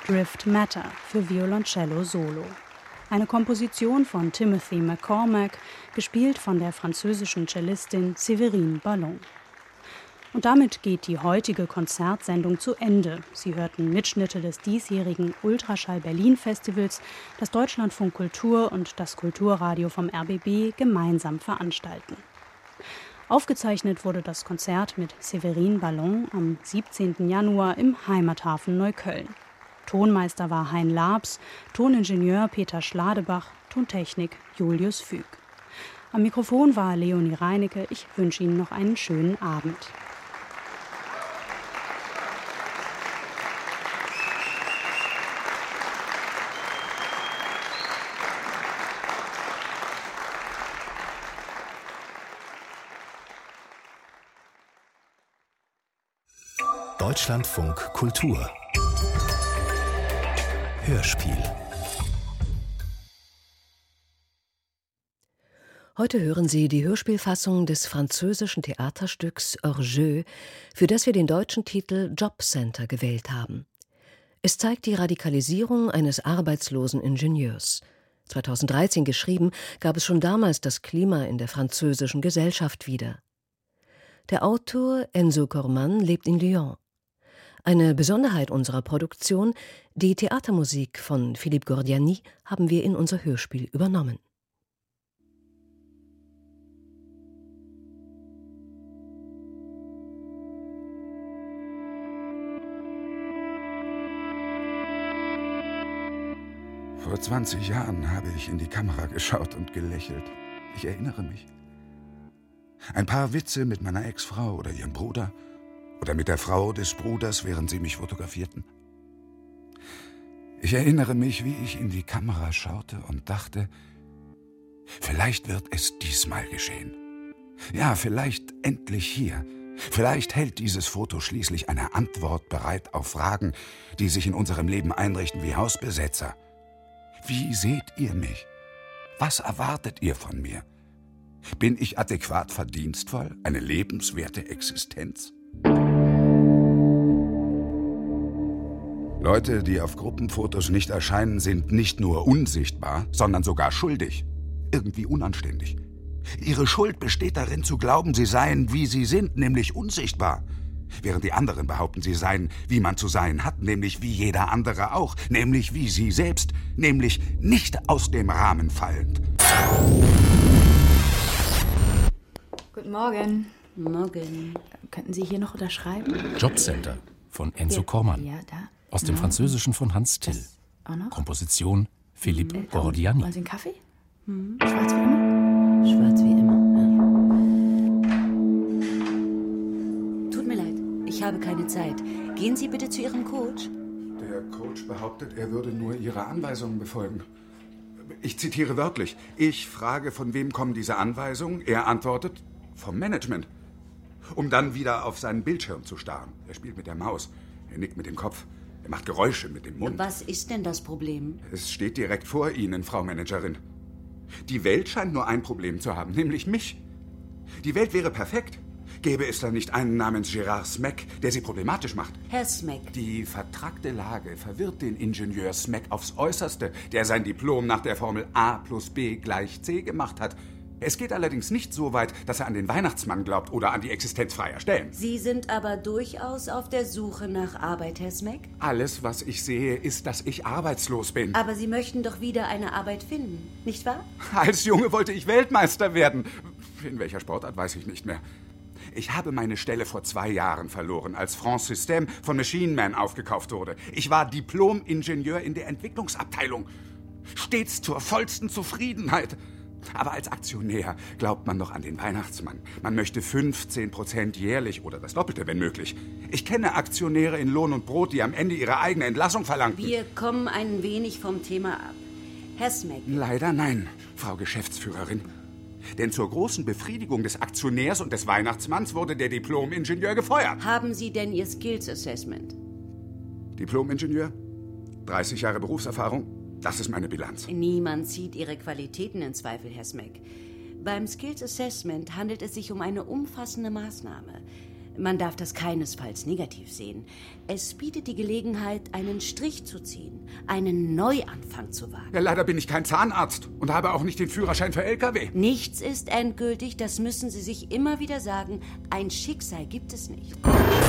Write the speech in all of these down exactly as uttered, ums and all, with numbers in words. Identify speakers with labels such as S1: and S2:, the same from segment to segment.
S1: Drift Matter für Violoncello Solo. Eine Komposition von Timothy McCormack, gespielt von der französischen Cellistin Séverine Ballon. Und damit geht die heutige Konzertsendung zu Ende. Sie hörten Mitschnitte des diesjährigen Ultraschall Berlin Festivals, das Deutschlandfunk Kultur und das Kulturradio vom R B B gemeinsam veranstalten. Aufgezeichnet wurde das Konzert mit Séverine Ballon am siebzehnten Januar im Heimathafen Neukölln. Tonmeister war Hein Labs, Toningenieur Peter Schladebach, Tontechnik Julius Füg. Am Mikrofon war Leonie Reinecke. Ich wünsche Ihnen noch einen schönen Abend.
S2: Deutschlandfunk Kultur Hörspiel.
S3: Heute hören Sie die Hörspielfassung des französischen Theaterstücks Hors Jeu, für das wir den deutschen Titel Jobcenter gewählt haben. Es zeigt die Radikalisierung eines arbeitslosen Ingenieurs. zweitausenddreizehn geschrieben, gab es schon damals das Klima in der französischen Gesellschaft wieder. Der Autor Enzo Corman lebt in Lyon. Eine Besonderheit unserer Produktion, die Theatermusik von Philippe Gordiani, haben wir in unser Hörspiel übernommen.
S4: Vor zwanzig Jahren habe ich in die Kamera geschaut und gelächelt. Ich erinnere mich. Ein paar Witze mit meiner Ex-Frau oder ihrem Bruder oder mit der Frau des Bruders, während sie mich fotografierten. Ich erinnere mich, wie ich in die Kamera schaute und dachte, vielleicht wird es diesmal geschehen. Ja, vielleicht endlich hier. Vielleicht hält dieses Foto schließlich eine Antwort bereit auf Fragen, die sich in unserem Leben einrichten wie Hausbesetzer. Wie seht ihr mich? Was erwartet ihr von mir? Bin ich adäquat verdienstvoll? Eine lebenswerte Existenz? Leute, die auf Gruppenfotos nicht erscheinen, sind nicht nur unsichtbar, sondern sogar schuldig. Irgendwie unanständig. Ihre Schuld besteht darin, zu glauben, sie seien, wie sie sind, nämlich unsichtbar. Während die anderen behaupten, sie seien, wie man zu sein hat, nämlich wie jeder andere auch, nämlich wie sie selbst, nämlich nicht aus dem Rahmen fallend.
S5: Guten Morgen.
S6: Morgen.
S5: Könnten Sie hier noch unterschreiben?
S2: Jobcenter von Enzo
S5: Ja,
S2: Corman.
S5: Ja, da.
S2: Aus dem
S5: Ja.
S2: Französischen von Hans Till.
S5: Das auch noch?
S2: Komposition Philippe
S5: Äh,
S2: Gordiani.
S5: Wollen Sie einen Kaffee? Hm. Schwarz wie immer?
S6: Schwarz wie immer. Ja. Tut mir leid, ich habe keine Zeit. Gehen Sie bitte zu Ihrem Coach.
S4: Der Coach behauptet, er würde nur Ihre Anweisungen befolgen. Ich zitiere wörtlich. Ich frage, von wem kommen diese Anweisungen? Er antwortet, vom Management. Um dann wieder auf seinen Bildschirm zu starren. Er spielt mit der Maus. Er nickt mit dem Kopf. Er macht Geräusche mit dem Mund.
S6: Was ist denn das Problem?
S4: Es steht direkt vor Ihnen, Frau Managerin. Die Welt scheint nur ein Problem zu haben, nämlich mich. Die Welt wäre perfekt. Gäbe es da nicht einen namens Gérard Smeck, der sie problematisch macht?
S6: Herr Smeck.
S4: Die vertrackte Lage verwirrt den Ingenieur Smeck aufs Äußerste, der sein Diplom nach der Formel A plus B gleich C gemacht hat. Es geht allerdings nicht so weit, dass er an den Weihnachtsmann glaubt oder an die Existenz freier Stellen.
S6: Sie sind aber durchaus auf der Suche nach Arbeit, Herr Smeck?
S4: Alles, was ich sehe, ist, dass ich arbeitslos bin.
S6: Aber Sie möchten doch wieder eine Arbeit finden, nicht wahr?
S4: Als Junge wollte ich Weltmeister werden. In welcher Sportart, weiß ich nicht mehr. Ich habe meine Stelle vor zwei Jahren verloren, als France System von Machine Man aufgekauft wurde. Ich war Diplom-Ingenieur in der Entwicklungsabteilung. Stets zur vollsten Zufriedenheit. Aber als Aktionär glaubt man noch an den Weihnachtsmann. Man möchte fünfzehn Prozent jährlich oder das Doppelte, wenn möglich. Ich kenne Aktionäre in Lohn und Brot, die am Ende ihre eigene Entlassung verlangten.
S6: Wir kommen ein wenig vom Thema ab. Herr Smeck.
S4: Leider nein, Frau Geschäftsführerin. Denn zur großen Befriedigung des Aktionärs und des Weihnachtsmanns wurde der Diplom-Ingenieur gefeuert.
S6: Haben Sie denn Ihr Skills Assessment?
S4: Diplom-Ingenieur, dreißig Jahre Berufserfahrung, das ist meine Bilanz.
S6: Niemand zieht Ihre Qualitäten in Zweifel, Herr Smeck. Beim Skills Assessment handelt es sich um eine umfassende Maßnahme. Man darf das keinesfalls negativ sehen. Es bietet die Gelegenheit, einen Strich zu ziehen, einen Neuanfang zu wagen.
S4: Ja, leider bin ich kein Zahnarzt und habe auch nicht den Führerschein für L K W.
S6: Nichts ist endgültig, das müssen Sie sich immer wieder sagen. Ein Schicksal gibt es nicht.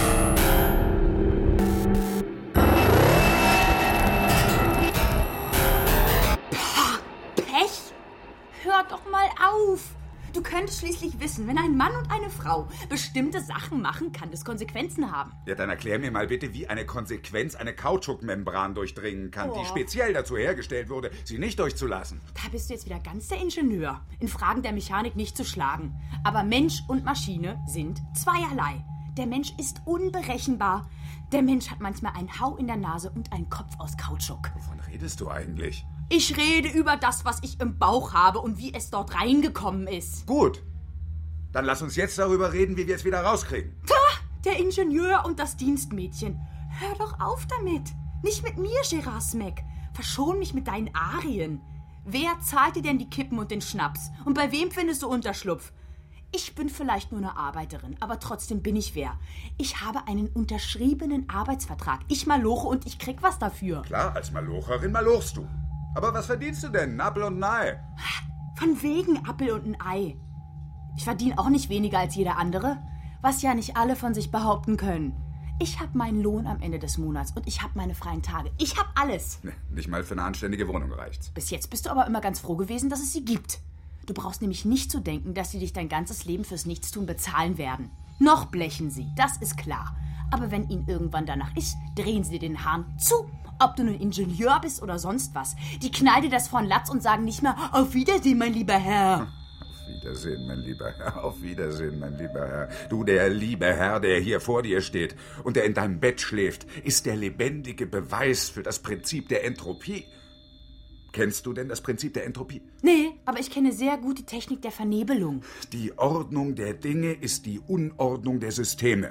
S5: Pech? Hör doch mal auf! Du könntest schließlich wissen, wenn ein Mann und eine Frau bestimmte Sachen machen, kann das Konsequenzen haben.
S4: Ja, dann erklär mir mal bitte, wie eine Konsequenz eine Kautschukmembran durchdringen kann,
S5: Oh.
S4: die speziell dazu hergestellt wurde, sie nicht durchzulassen.
S5: Da bist du jetzt wieder ganz der Ingenieur. In Fragen der Mechanik nicht zu schlagen. Aber Mensch und Maschine sind zweierlei. Der Mensch ist unberechenbar. Der Mensch hat manchmal einen Hau in der Nase und einen Kopf aus Kautschuk.
S4: Wovon redest du eigentlich?
S5: Ich rede über das, was ich im Bauch habe und wie es dort reingekommen ist.
S4: Gut. Dann lass uns jetzt darüber reden, wie wir es wieder rauskriegen.
S5: Da, der Ingenieur und das Dienstmädchen. Hör doch auf damit. Nicht mit mir, Gerard Smeck. Verschon mich mit deinen Arien. Wer zahlt dir denn die Kippen und den Schnaps? Und bei wem findest du Unterschlupf? Ich bin vielleicht nur eine Arbeiterin, aber trotzdem bin ich wer. Ich habe einen unterschriebenen Arbeitsvertrag. Ich maloche und ich krieg was dafür.
S4: Klar, als Malocherin malochst du. Aber was verdienst du denn? Ein Apfel und ein Ei.
S5: Von wegen Appel und ein Ei. Ich verdiene auch nicht weniger als jeder andere, was ja nicht alle von sich behaupten können. Ich habe meinen Lohn am Ende des Monats und ich habe meine freien Tage. Ich habe alles.
S4: Nee, nicht mal für eine anständige Wohnung reicht's.
S5: Bis jetzt bist du aber immer ganz froh gewesen, dass es sie gibt. Du brauchst nämlich nicht zu denken, dass sie dich dein ganzes Leben fürs Nichtstun bezahlen werden. Noch blechen sie, das ist klar. Aber wenn ihnen irgendwann danach ist, drehen sie dir den Hahn zu. Ob du nun Ingenieur bist oder sonst was. Die knallen dir das vor den Latz und sagen nicht mehr, auf Wiedersehen, mein lieber Herr.
S4: Auf Wiedersehen, mein lieber Herr. Auf Wiedersehen, mein lieber Herr. Du, der liebe Herr, der hier vor dir steht und der in deinem Bett schläft, ist der lebendige Beweis für das Prinzip der Entropie. Kennst du denn das Prinzip der Entropie?
S5: Nee, aber ich kenne sehr gut die Technik der Vernebelung.
S4: Die Ordnung der Dinge ist die Unordnung der Systeme.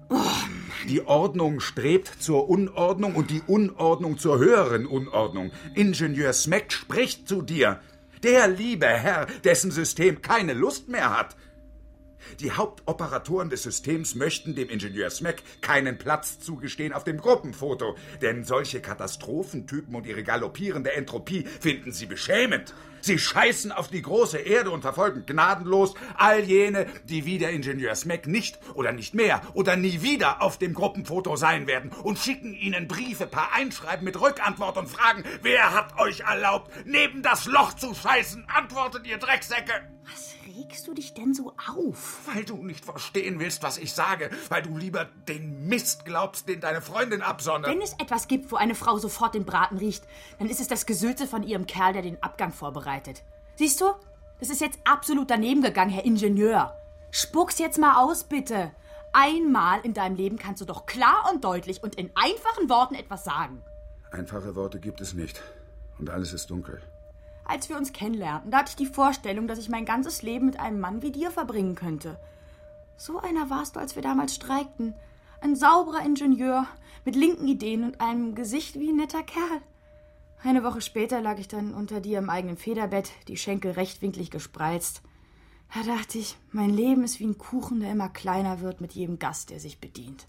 S4: Die Ordnung strebt zur Unordnung und die Unordnung zur höheren Unordnung. Ingenieur Smeck spricht zu dir. Der liebe Herr, dessen System keine Lust mehr hat. Die Hauptoperatoren des Systems möchten dem Ingenieur Smeck keinen Platz zugestehen auf dem Gruppenfoto, denn solche Katastrophentypen und ihre galoppierende Entropie finden sie beschämend. Sie scheißen auf die große Erde und verfolgen gnadenlos all jene, die wie der Ingenieur Smeck nicht oder nicht mehr oder nie wieder auf dem Gruppenfoto sein werden und schicken ihnen Briefe per Einschreiben mit Rückantwort und fragen, wer hat euch erlaubt, neben das Loch zu scheißen? Antwortet ihr Drecksäcke!
S5: Was regst du dich denn so auf?
S4: Weil du nicht verstehen willst, was ich sage, weil du lieber den Mist glaubst, den deine Freundin absondert.
S5: Wenn es etwas gibt, wo eine Frau sofort den Braten riecht, dann ist es das Gesülze von ihrem Kerl, der den Abgang vorbereitet. Siehst du? Das ist jetzt absolut daneben gegangen, Herr Ingenieur. Spuck's jetzt mal aus, bitte. Einmal in deinem Leben kannst du doch klar und deutlich und in einfachen Worten etwas sagen.
S4: Einfache Worte gibt es nicht. Und alles ist dunkel.
S5: Als wir uns kennenlernten, da hatte ich die Vorstellung, dass ich mein ganzes Leben mit einem Mann wie dir verbringen könnte. So einer warst du, als wir damals streikten. Ein sauberer Ingenieur mit linken Ideen und einem Gesicht wie ein netter Kerl. Eine Woche später lag ich dann unter dir im eigenen Federbett, die Schenkel rechtwinklig gespreizt. Da dachte ich, mein Leben ist wie ein Kuchen, der immer kleiner wird mit jedem Gast, der sich bedient.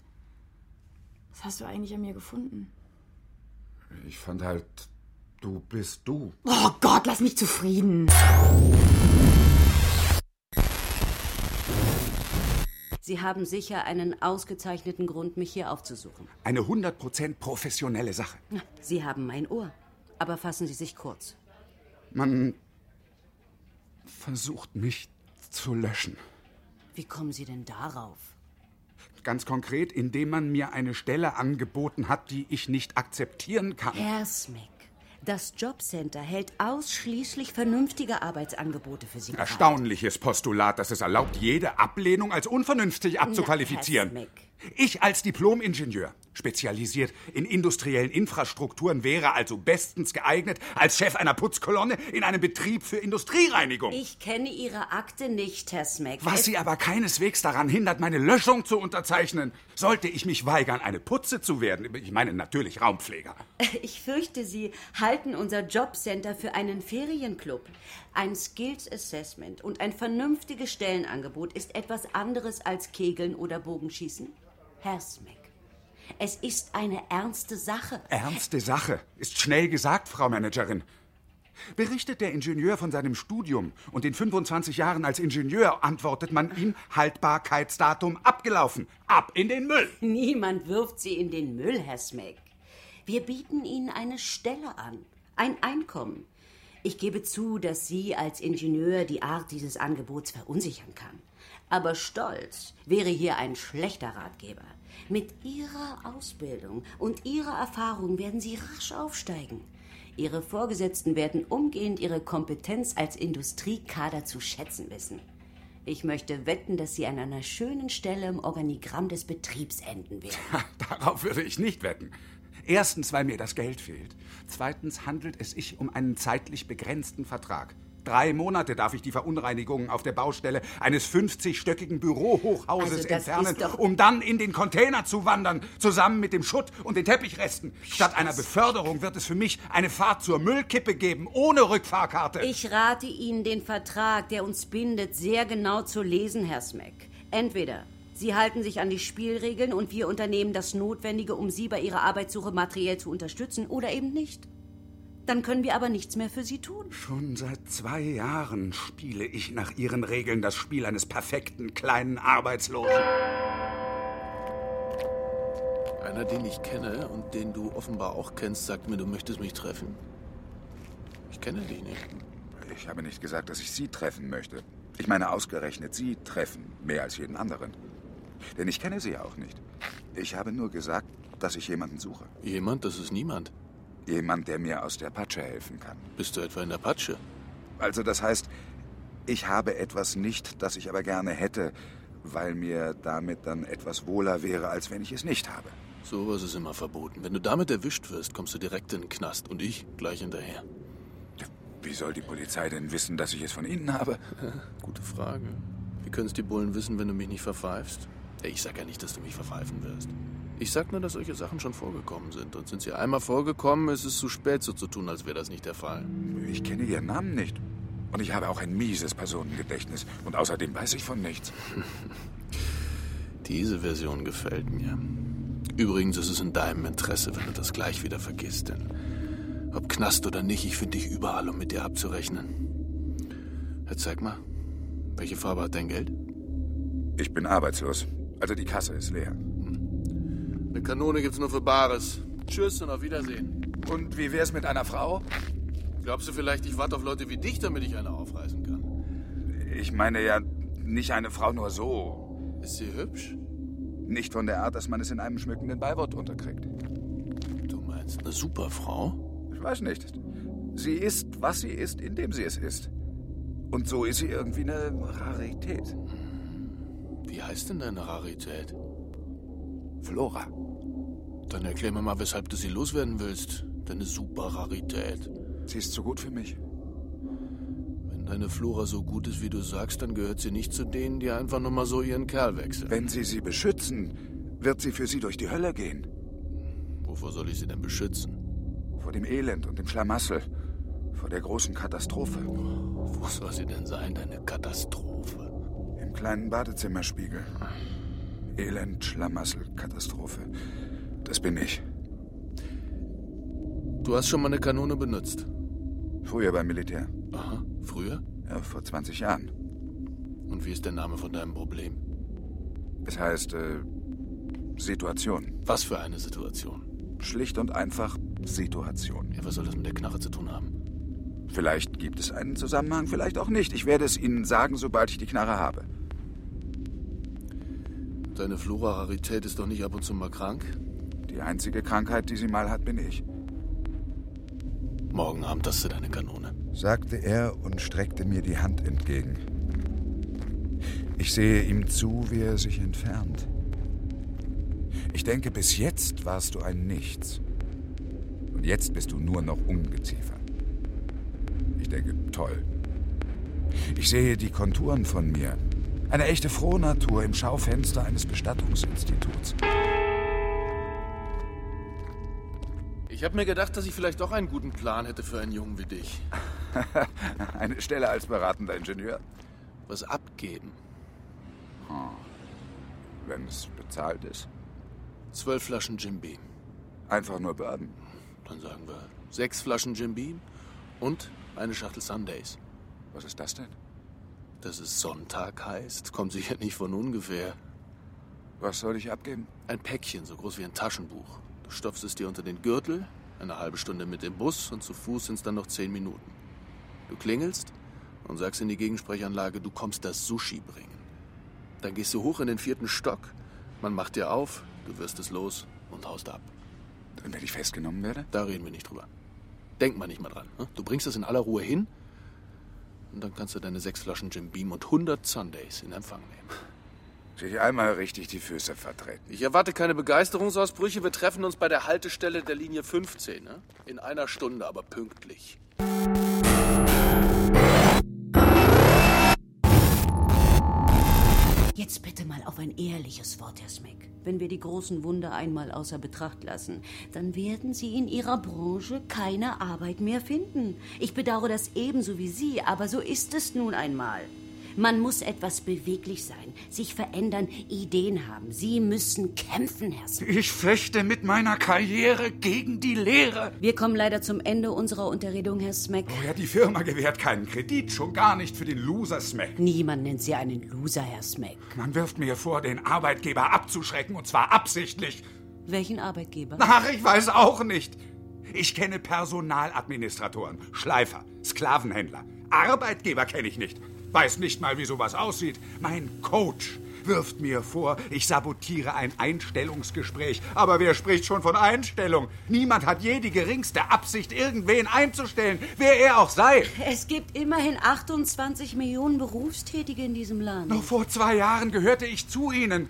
S5: Was hast du eigentlich an mir gefunden?
S4: Ich fand halt, du bist du.
S5: Oh Gott, lass mich zufrieden.
S6: Sie haben sicher einen ausgezeichneten Grund, mich hier aufzusuchen.
S4: Eine hundert Prozent professionelle Sache.
S6: Sie haben mein Ohr. Aber fassen Sie sich kurz.
S4: Man versucht mich zu löschen.
S6: Wie kommen Sie denn darauf?
S4: Ganz konkret, indem man mir eine Stelle angeboten hat, die ich nicht akzeptieren kann.
S6: Herr Smeck, das Jobcenter hält ausschließlich vernünftige Arbeitsangebote für Sie bereit.
S4: Erstaunliches Postulat, das es erlaubt, jede Ablehnung als unvernünftig abzuqualifizieren.
S6: Herr Smeck.
S4: Ich als Diplom-Ingenieur, spezialisiert in industriellen Infrastrukturen, wäre also bestens geeignet als Chef einer Putzkolonne in einem Betrieb für Industriereinigung.
S6: Ich kenne Ihre Akte nicht, Herr Smack.
S4: Was
S6: es
S4: Sie aber keineswegs daran hindert, meine Löschung zu unterzeichnen. Sollte ich mich weigern, eine Putze zu werden, ich meine natürlich Raumpfleger.
S6: Ich fürchte, Sie halten unser Jobcenter für einen Ferienclub. Ein Skills Assessment und ein vernünftiges Stellenangebot ist etwas anderes als Kegeln oder Bogenschießen. Herr Smack, es ist eine ernste Sache.
S4: Ernste Sache ist schnell gesagt, Frau Managerin. Berichtet der Ingenieur von seinem Studium und den fünfundzwanzig Jahren als Ingenieur, antwortet man ihm, Haltbarkeitsdatum abgelaufen. Ab in den Müll.
S6: Niemand wirft Sie in den Müll, Herr Smack. Wir bieten Ihnen eine Stelle an, ein Einkommen. Ich gebe zu, dass Sie als Ingenieur die Art dieses Angebots verunsichern kann. Aber Stolz wäre hier ein schlechter Ratgeber. Mit Ihrer Ausbildung und Ihrer Erfahrung werden Sie rasch aufsteigen. Ihre Vorgesetzten werden umgehend Ihre Kompetenz als Industriekader zu schätzen wissen. Ich möchte wetten, dass Sie an einer schönen Stelle im Organigramm des Betriebs enden werden.
S4: Darauf würde ich nicht wetten. Erstens, weil mir das Geld fehlt. Zweitens handelt es sich um einen zeitlich begrenzten Vertrag. Drei Monate darf ich die Verunreinigungen auf der Baustelle eines fünfzigstöckigen Bürohochhauses
S6: Also das
S4: entfernen,
S6: ist doch-
S4: um dann in den Container zu wandern, zusammen mit dem Schutt und den Teppichresten. Statt einer Beförderung wird es für mich eine Fahrt zur Müllkippe geben, ohne Rückfahrkarte.
S6: Ich rate Ihnen, den Vertrag, der uns bindet, sehr genau zu lesen, Herr Smack. Entweder Sie halten sich an die Spielregeln und wir unternehmen das Notwendige, um Sie bei Ihrer Arbeitssuche materiell zu unterstützen, oder eben nicht. Dann können wir aber nichts mehr für Sie tun.
S4: Schon seit zwei Jahren spiele ich nach Ihren Regeln das Spiel eines perfekten kleinen Arbeitslosen.
S7: Einer, den ich kenne und den du offenbar auch kennst, sagt mir, du möchtest mich treffen. Ich kenne dich nicht.
S4: Ich habe nicht gesagt, dass ich Sie treffen möchte. Ich meine ausgerechnet Sie treffen, mehr als jeden anderen. Denn ich kenne Sie auch nicht. Ich habe nur gesagt, dass ich jemanden suche.
S7: Jemand? Das ist niemand.
S4: Jemand, der mir aus der Patsche helfen kann.
S7: Bist du etwa in der Patsche?
S4: Also das heißt, ich habe etwas nicht, das ich aber gerne hätte, weil mir damit dann etwas wohler wäre, als wenn ich es nicht habe.
S7: Sowas ist immer verboten. Wenn du damit erwischt wirst, kommst du direkt in den Knast. Und ich gleich hinterher.
S4: Wie soll die Polizei denn wissen, dass ich es von Ihnen habe?
S7: Gute Frage. Wie können es die Bullen wissen, wenn du mich nicht verpfeifst? Ich sag ja nicht, dass du mich verpfeifen wirst. Ich sag nur, dass solche Sachen schon vorgekommen sind. Und sind sie einmal vorgekommen, ist es zu spät, so zu tun, als wäre das nicht der Fall.
S4: Ich kenne Ihren Namen nicht. Und ich habe auch ein mieses Personengedächtnis. Und außerdem weiß ich von nichts.
S7: Diese Version gefällt mir. Übrigens ist es in deinem Interesse, wenn du das gleich wieder vergisst. Denn ob Knast oder nicht, ich finde dich überall, um mit dir abzurechnen. Jetzt zeig mal, welche Farbe hat dein Geld?
S4: Ich bin arbeitslos. Also die Kasse ist leer.
S7: Eine Kanone gibt's nur für Bares. Tschüss und auf Wiedersehen.
S4: Und wie wär's mit einer Frau?
S7: Glaubst du vielleicht, ich warte auf Leute wie dich, damit ich eine aufreißen kann?
S4: Ich meine ja nicht eine Frau nur so.
S7: Ist sie hübsch?
S4: Nicht von der Art, dass man es in einem schmückenden Beiwort unterkriegt.
S7: Du meinst eine super Frau?
S4: Ich weiß nicht. Sie ist, was sie ist, indem sie es ist. Und so ist sie irgendwie eine Rarität.
S7: Wie heißt denn deine Rarität?
S4: Flora.
S7: Dann erklär mir mal, weshalb du sie loswerden willst. Deine super Rarität.
S4: Sie ist so gut für mich.
S7: Wenn deine Flora so gut ist, wie du sagst, dann gehört sie nicht zu denen, die einfach nur mal so ihren Kerl wechseln.
S4: Wenn Sie sie beschützen, wird sie für Sie durch die Hölle gehen.
S7: Wovor soll ich sie denn beschützen?
S4: Vor dem Elend und dem Schlamassel. Vor der großen Katastrophe.
S7: Wo soll sie denn sein, deine Katastrophe?
S4: Im kleinen Badezimmerspiegel. Elend, Schlamassel, Katastrophe. Das bin ich.
S7: Du hast schon mal eine Kanone benutzt?
S4: Früher beim Militär.
S7: Aha, früher?
S4: Ja, vor zwanzig Jahren.
S7: Und wie ist der Name von deinem Problem?
S4: Es heißt, äh, Situation.
S7: Was für eine Situation?
S4: Schlicht und einfach Situation.
S7: Ja, was soll das mit der Knarre zu tun haben?
S4: Vielleicht gibt es einen Zusammenhang, vielleicht auch nicht. Ich werde es Ihnen sagen, sobald ich die Knarre habe.
S7: Deine Flora-Rarität ist doch nicht ab und zu mal krank?
S4: Die einzige Krankheit, die sie mal hat, bin ich.
S7: Morgen Abend hast du deine Kanone,
S4: sagte er und streckte mir die Hand entgegen. Ich sehe ihm zu, wie er sich entfernt. Ich denke, bis jetzt warst du ein Nichts. Und jetzt bist du nur noch Ungeziefer. Ich denke, toll. Ich sehe die Konturen von mir. Eine echte Frohnatur im Schaufenster eines Bestattungsinstituts.
S7: Ich habe mir gedacht, dass ich vielleicht doch einen guten Plan hätte für einen Jungen wie dich.
S4: Eine Stelle als beratender Ingenieur.
S7: Was abgeben.
S4: Hm. Wenn es bezahlt ist.
S7: Zwölf Flaschen Jim Beam.
S4: Einfach nur Bourbon.
S7: Dann sagen wir sechs Flaschen Jim Beam und eine Schachtel Sundays.
S4: Was ist das denn?
S7: Dass es Sonntag heißt, kommt sicher nicht von ungefähr.
S4: Was soll ich abgeben?
S7: Ein Päckchen, so groß wie ein Taschenbuch. Du stopfst es dir unter den Gürtel, eine halbe Stunde mit dem Bus und zu Fuß sind es dann noch zehn Minuten. Du klingelst und sagst in die Gegensprechanlage, du kommst das Sushi bringen. Dann gehst du hoch in den vierten Stock, man macht dir auf, du wirst es los und haust ab.
S4: Und wenn ich festgenommen werde?
S7: Da reden wir nicht drüber. Denk mal nicht mal dran. Ne? Du bringst das in aller Ruhe hin und dann kannst du deine sechs Flaschen Jim Beam und hundert Sundays in Empfang nehmen.
S4: Sich einmal richtig die Füße vertreten.
S7: Ich erwarte keine Begeisterungsausbrüche. Wir treffen uns bei der Haltestelle der Linie fünfzehn. Ne? In einer Stunde, aber pünktlich.
S6: Jetzt bitte mal auf ein ehrliches Wort, Herr Smack. Wenn wir die großen Wunder einmal außer Betracht lassen, dann werden Sie in Ihrer Branche keine Arbeit mehr finden. Ich bedauere das ebenso wie Sie, aber so ist es nun einmal. Man muss etwas beweglich sein, sich verändern, Ideen haben. Sie müssen kämpfen, Herr Smack.
S4: Ich fechte mit meiner Karriere gegen die Lehre.
S6: Wir kommen leider zum Ende unserer Unterredung, Herr Smack.
S4: Oh ja, die Firma gewährt keinen Kredit, schon gar nicht für den Loser Smack.
S6: Niemand nennt Sie einen Loser, Herr Smack.
S4: Man wirft mir vor, den Arbeitgeber abzuschrecken, und zwar absichtlich.
S6: Welchen Arbeitgeber?
S4: Ach, ich weiß auch nicht. Ich kenne Personaladministratoren, Schleifer, Sklavenhändler. Arbeitgeber kenne ich nicht. Weiß nicht mal, wie sowas aussieht. Mein Coach wirft mir vor, ich sabotiere ein Einstellungsgespräch. Aber wer spricht schon von Einstellung? Niemand hat je die geringste Absicht, irgendwen einzustellen, wer er auch sei.
S6: Es gibt immerhin achtundzwanzig Millionen Berufstätige in diesem Land.
S4: Noch vor zwei Jahren gehörte ich zu ihnen.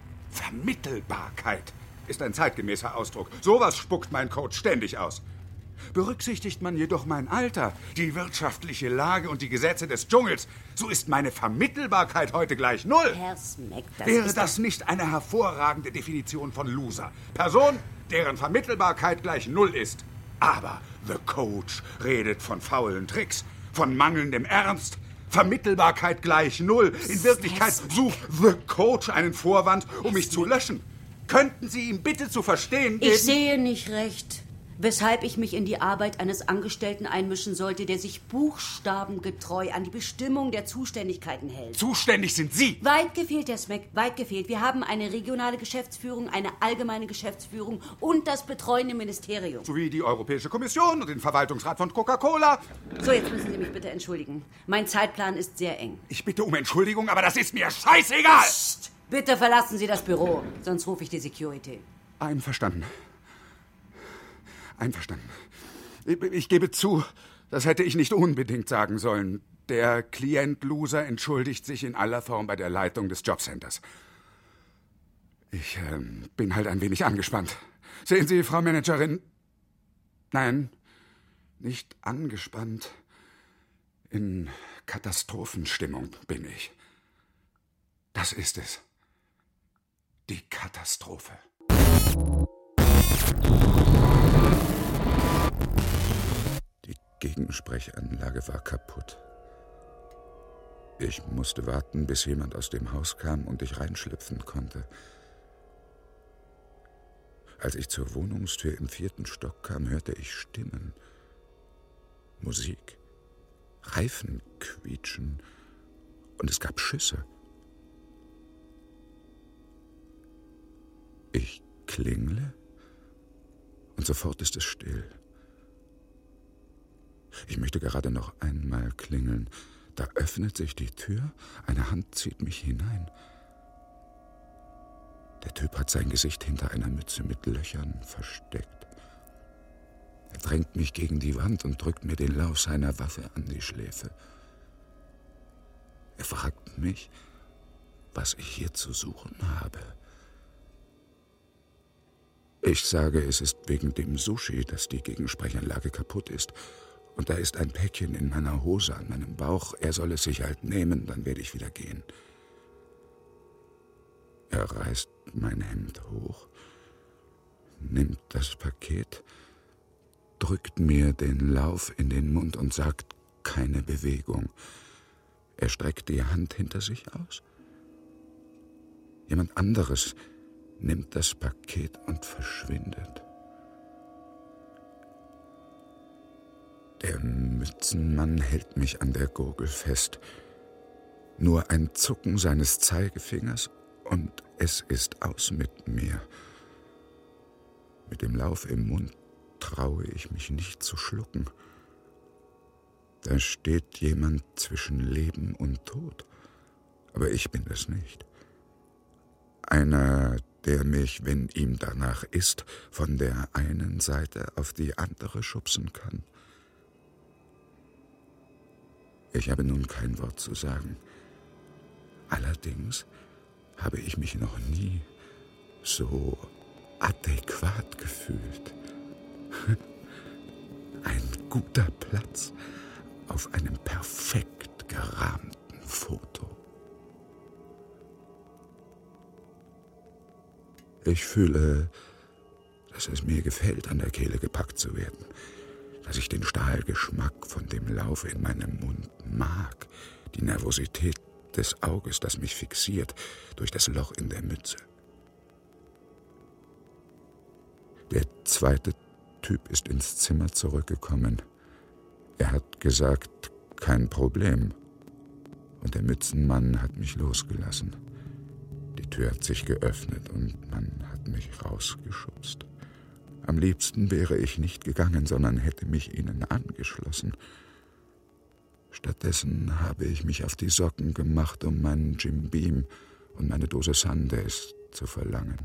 S4: Vermittelbarkeit ist ein zeitgemäßer Ausdruck. Sowas spuckt mein Coach ständig aus. Berücksichtigt man jedoch mein Alter, die wirtschaftliche Lage und die Gesetze des Dschungels, so ist meine Vermittelbarkeit heute gleich null.
S6: Herr Smack, das
S4: Wäre
S6: ist
S4: das nicht eine hervorragende Definition von Loser? Person, deren Vermittelbarkeit gleich null ist. Aber The Coach redet von faulen Tricks, von mangelndem Ernst. Vermittelbarkeit gleich null. In Wirklichkeit sucht The Coach einen Vorwand, um mich zu löschen. Könnten Sie ihm bitte zu verstehen geben?
S6: Ich sehe nicht recht, weshalb ich mich in die Arbeit eines Angestellten einmischen sollte, der sich buchstabengetreu an die Bestimmung der Zuständigkeiten hält.
S4: Zuständig sind Sie!
S6: Weit gefehlt, Herr Smack, weit gefehlt. Wir haben eine regionale Geschäftsführung, eine allgemeine Geschäftsführung und das betreuende Ministerium.
S4: Sowie die Europäische Kommission und den Verwaltungsrat von Coca-Cola.
S6: So, jetzt müssen Sie mich bitte entschuldigen. Mein Zeitplan ist sehr eng.
S4: Ich bitte um Entschuldigung, aber das ist mir scheißegal!
S6: Psst. Bitte verlassen Sie das Büro, sonst rufe ich die Security.
S4: Einverstanden. Einverstanden. Ich, ich gebe zu, das hätte ich nicht unbedingt sagen sollen. Der Klient-Loser entschuldigt sich in aller Form bei der Leitung des Jobcenters. Ich äh, bin halt ein wenig angespannt. Sehen Sie, Frau Managerin? Nein, nicht angespannt. In Katastrophenstimmung bin ich. Das ist es. Die Katastrophe. Die Gegensprechanlage war kaputt. Ich musste warten, bis jemand aus dem Haus kam und ich reinschlüpfen konnte. Als ich zur Wohnungstür im vierten Stock kam, hörte ich Stimmen, Musik, Reifen quietschen und es gab Schüsse. Ich klingle und sofort ist es still. Ich möchte gerade noch einmal klingeln. Da öffnet sich die Tür, eine Hand zieht mich hinein. Der Typ hat sein Gesicht hinter einer Mütze mit Löchern versteckt. Er drängt mich gegen die Wand und drückt mir den Lauf seiner Waffe an die Schläfe. Er fragt mich, was ich hier zu suchen habe. Ich sage, es ist wegen dem Sushi, dass die Gegensprechanlage kaputt ist. Und da ist ein Päckchen in meiner Hose an meinem Bauch. Er soll es sich halt nehmen, dann werde ich wieder gehen. Er reißt mein Hemd hoch, nimmt das Paket, drückt mir den Lauf in den Mund und sagt, keine Bewegung. Er streckt die Hand hinter sich aus. Jemand anderes nimmt das Paket und verschwindet. Der Mützenmann hält mich an der Gurgel fest. Nur ein Zucken seines Zeigefingers und es ist aus mit mir. Mit dem Lauf im Mund traue ich mich nicht zu schlucken. Da steht jemand zwischen Leben und Tod. Aber ich bin es nicht. Einer, der mich, wenn ihm danach ist, von der einen Seite auf die andere schubsen kann. Ich habe nun kein Wort zu sagen. Allerdings habe ich mich noch nie so adäquat gefühlt. Ein guter Platz auf einem perfekt gerahmten Foto. Ich fühle, dass es mir gefällt, an der Kehle gepackt zu werden, dass ich den Stahlgeschmack von dem Lauf in meinem Mund mag, die Nervosität des Auges, das mich fixiert durch das Loch in der Mütze. Der zweite Typ ist ins Zimmer zurückgekommen. Er hat gesagt, kein Problem. Und der Mützenmann hat mich losgelassen. Die Tür hat sich geöffnet und man hat mich rausgeschubst. Am liebsten wäre ich nicht gegangen, sondern hätte mich ihnen angeschlossen. Stattdessen habe ich mich auf die Socken gemacht, um meinen Jim Beam und meine Dose Sundays zu verlangen.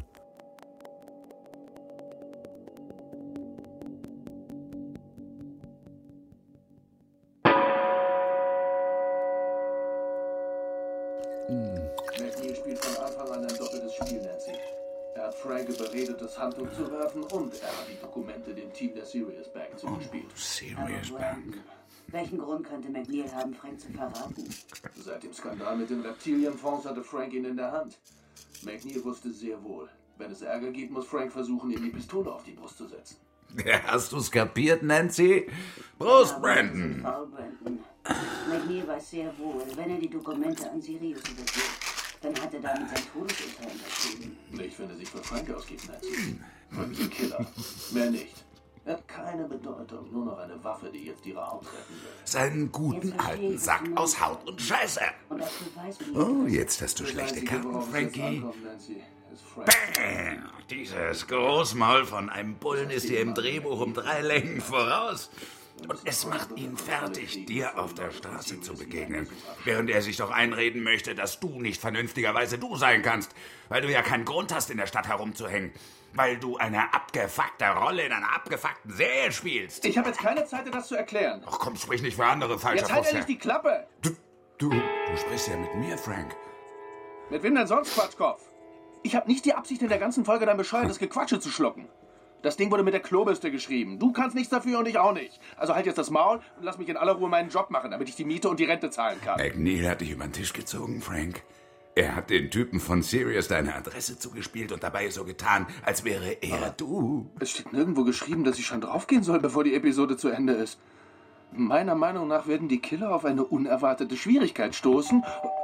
S8: McNeil spielt von Anfang an ein doppeltes Spiel, Nancy. Er hat Frank überredet, das Handtuch zu werfen, und er hat die Dokumente dem Team der Sirius Bank zugespielt.
S4: Oh, Sirius Bank.
S6: Welchen Grund könnte McNeil haben, Frank zu verraten?
S8: Seit dem Skandal mit den Reptilienfonds hatte Frank ihn in der Hand. McNeil wusste sehr wohl, wenn es Ärger gibt, muss Frank versuchen, ihm die Pistole auf die Brust zu setzen.
S4: Ja, hast du's kapiert, Nancy? Prost,
S6: Ja,
S4: Brandon!
S6: Frau Brandon. McNeil weiß sehr wohl, wenn er die Dokumente an Sirius übergibt, dann hat er damit sein Todesurteil unterschrieben.
S8: Nicht, wenn er sich für Frank ausgibt, Nancy. Frank ist ein Killer. Mehr nicht. Er hat keine Bedeutung, nur noch eine Waffe, die jetzt ihre Haut retten will.
S4: Seinen guten alten Sack aus Haut und Scheiße.
S6: Und als Beweis für die
S4: Oh, jetzt hast du schlechte
S8: Einzige,
S4: Karten,
S8: worauf es jetzt
S4: Frankie.
S8: ankommt, Nancy, ist Frank.
S4: Bäh, dieses Großmaul von einem Bullen ist dir im Drehbuch um drei Längen voraus. Und es macht ihn fertig, dir auf der Straße zu begegnen, während er sich doch einreden möchte, dass du nicht vernünftigerweise du sein kannst, weil du ja keinen Grund hast, in der Stadt herumzuhängen, weil du eine abgefuckte Rolle in einer abgefuckten Serie spielst.
S8: Ich habe jetzt keine Zeit, dir das zu erklären.
S4: Ach komm, sprich nicht für andere, falscher
S8: Jetzt halt
S4: Fuchs.
S8: endlich die Klappe!
S4: Du, du, du sprichst ja mit mir, Frank.
S8: Mit wem denn sonst, Quatschkopf? Ich habe nicht die Absicht, in der ganzen Folge dein bescheuertes Gequatsche zu schlucken. Das Ding wurde mit der Klobürste geschrieben. Du kannst nichts dafür und ich auch nicht. Also halt jetzt das Maul und lass mich in aller Ruhe meinen Job machen, damit ich die Miete und die Rente zahlen kann.
S4: McNeil hat dich über den Tisch gezogen, Frank. Er hat den Typen von Sirius deine Adresse zugespielt und dabei so getan, als wäre er du.
S8: Es steht nirgendwo geschrieben, dass ich schon draufgehen soll, bevor die Episode zu Ende ist. Meiner Meinung nach werden die Killer auf eine unerwartete Schwierigkeit stoßen.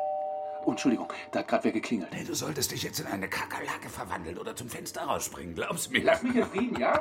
S8: Oh, Entschuldigung, da hat gerade wer geklingelt.
S4: Hey, du solltest dich jetzt in eine Kakerlake verwandeln oder zum Fenster rausspringen, glaub's mir.
S8: Lass mich in Frieden, ja?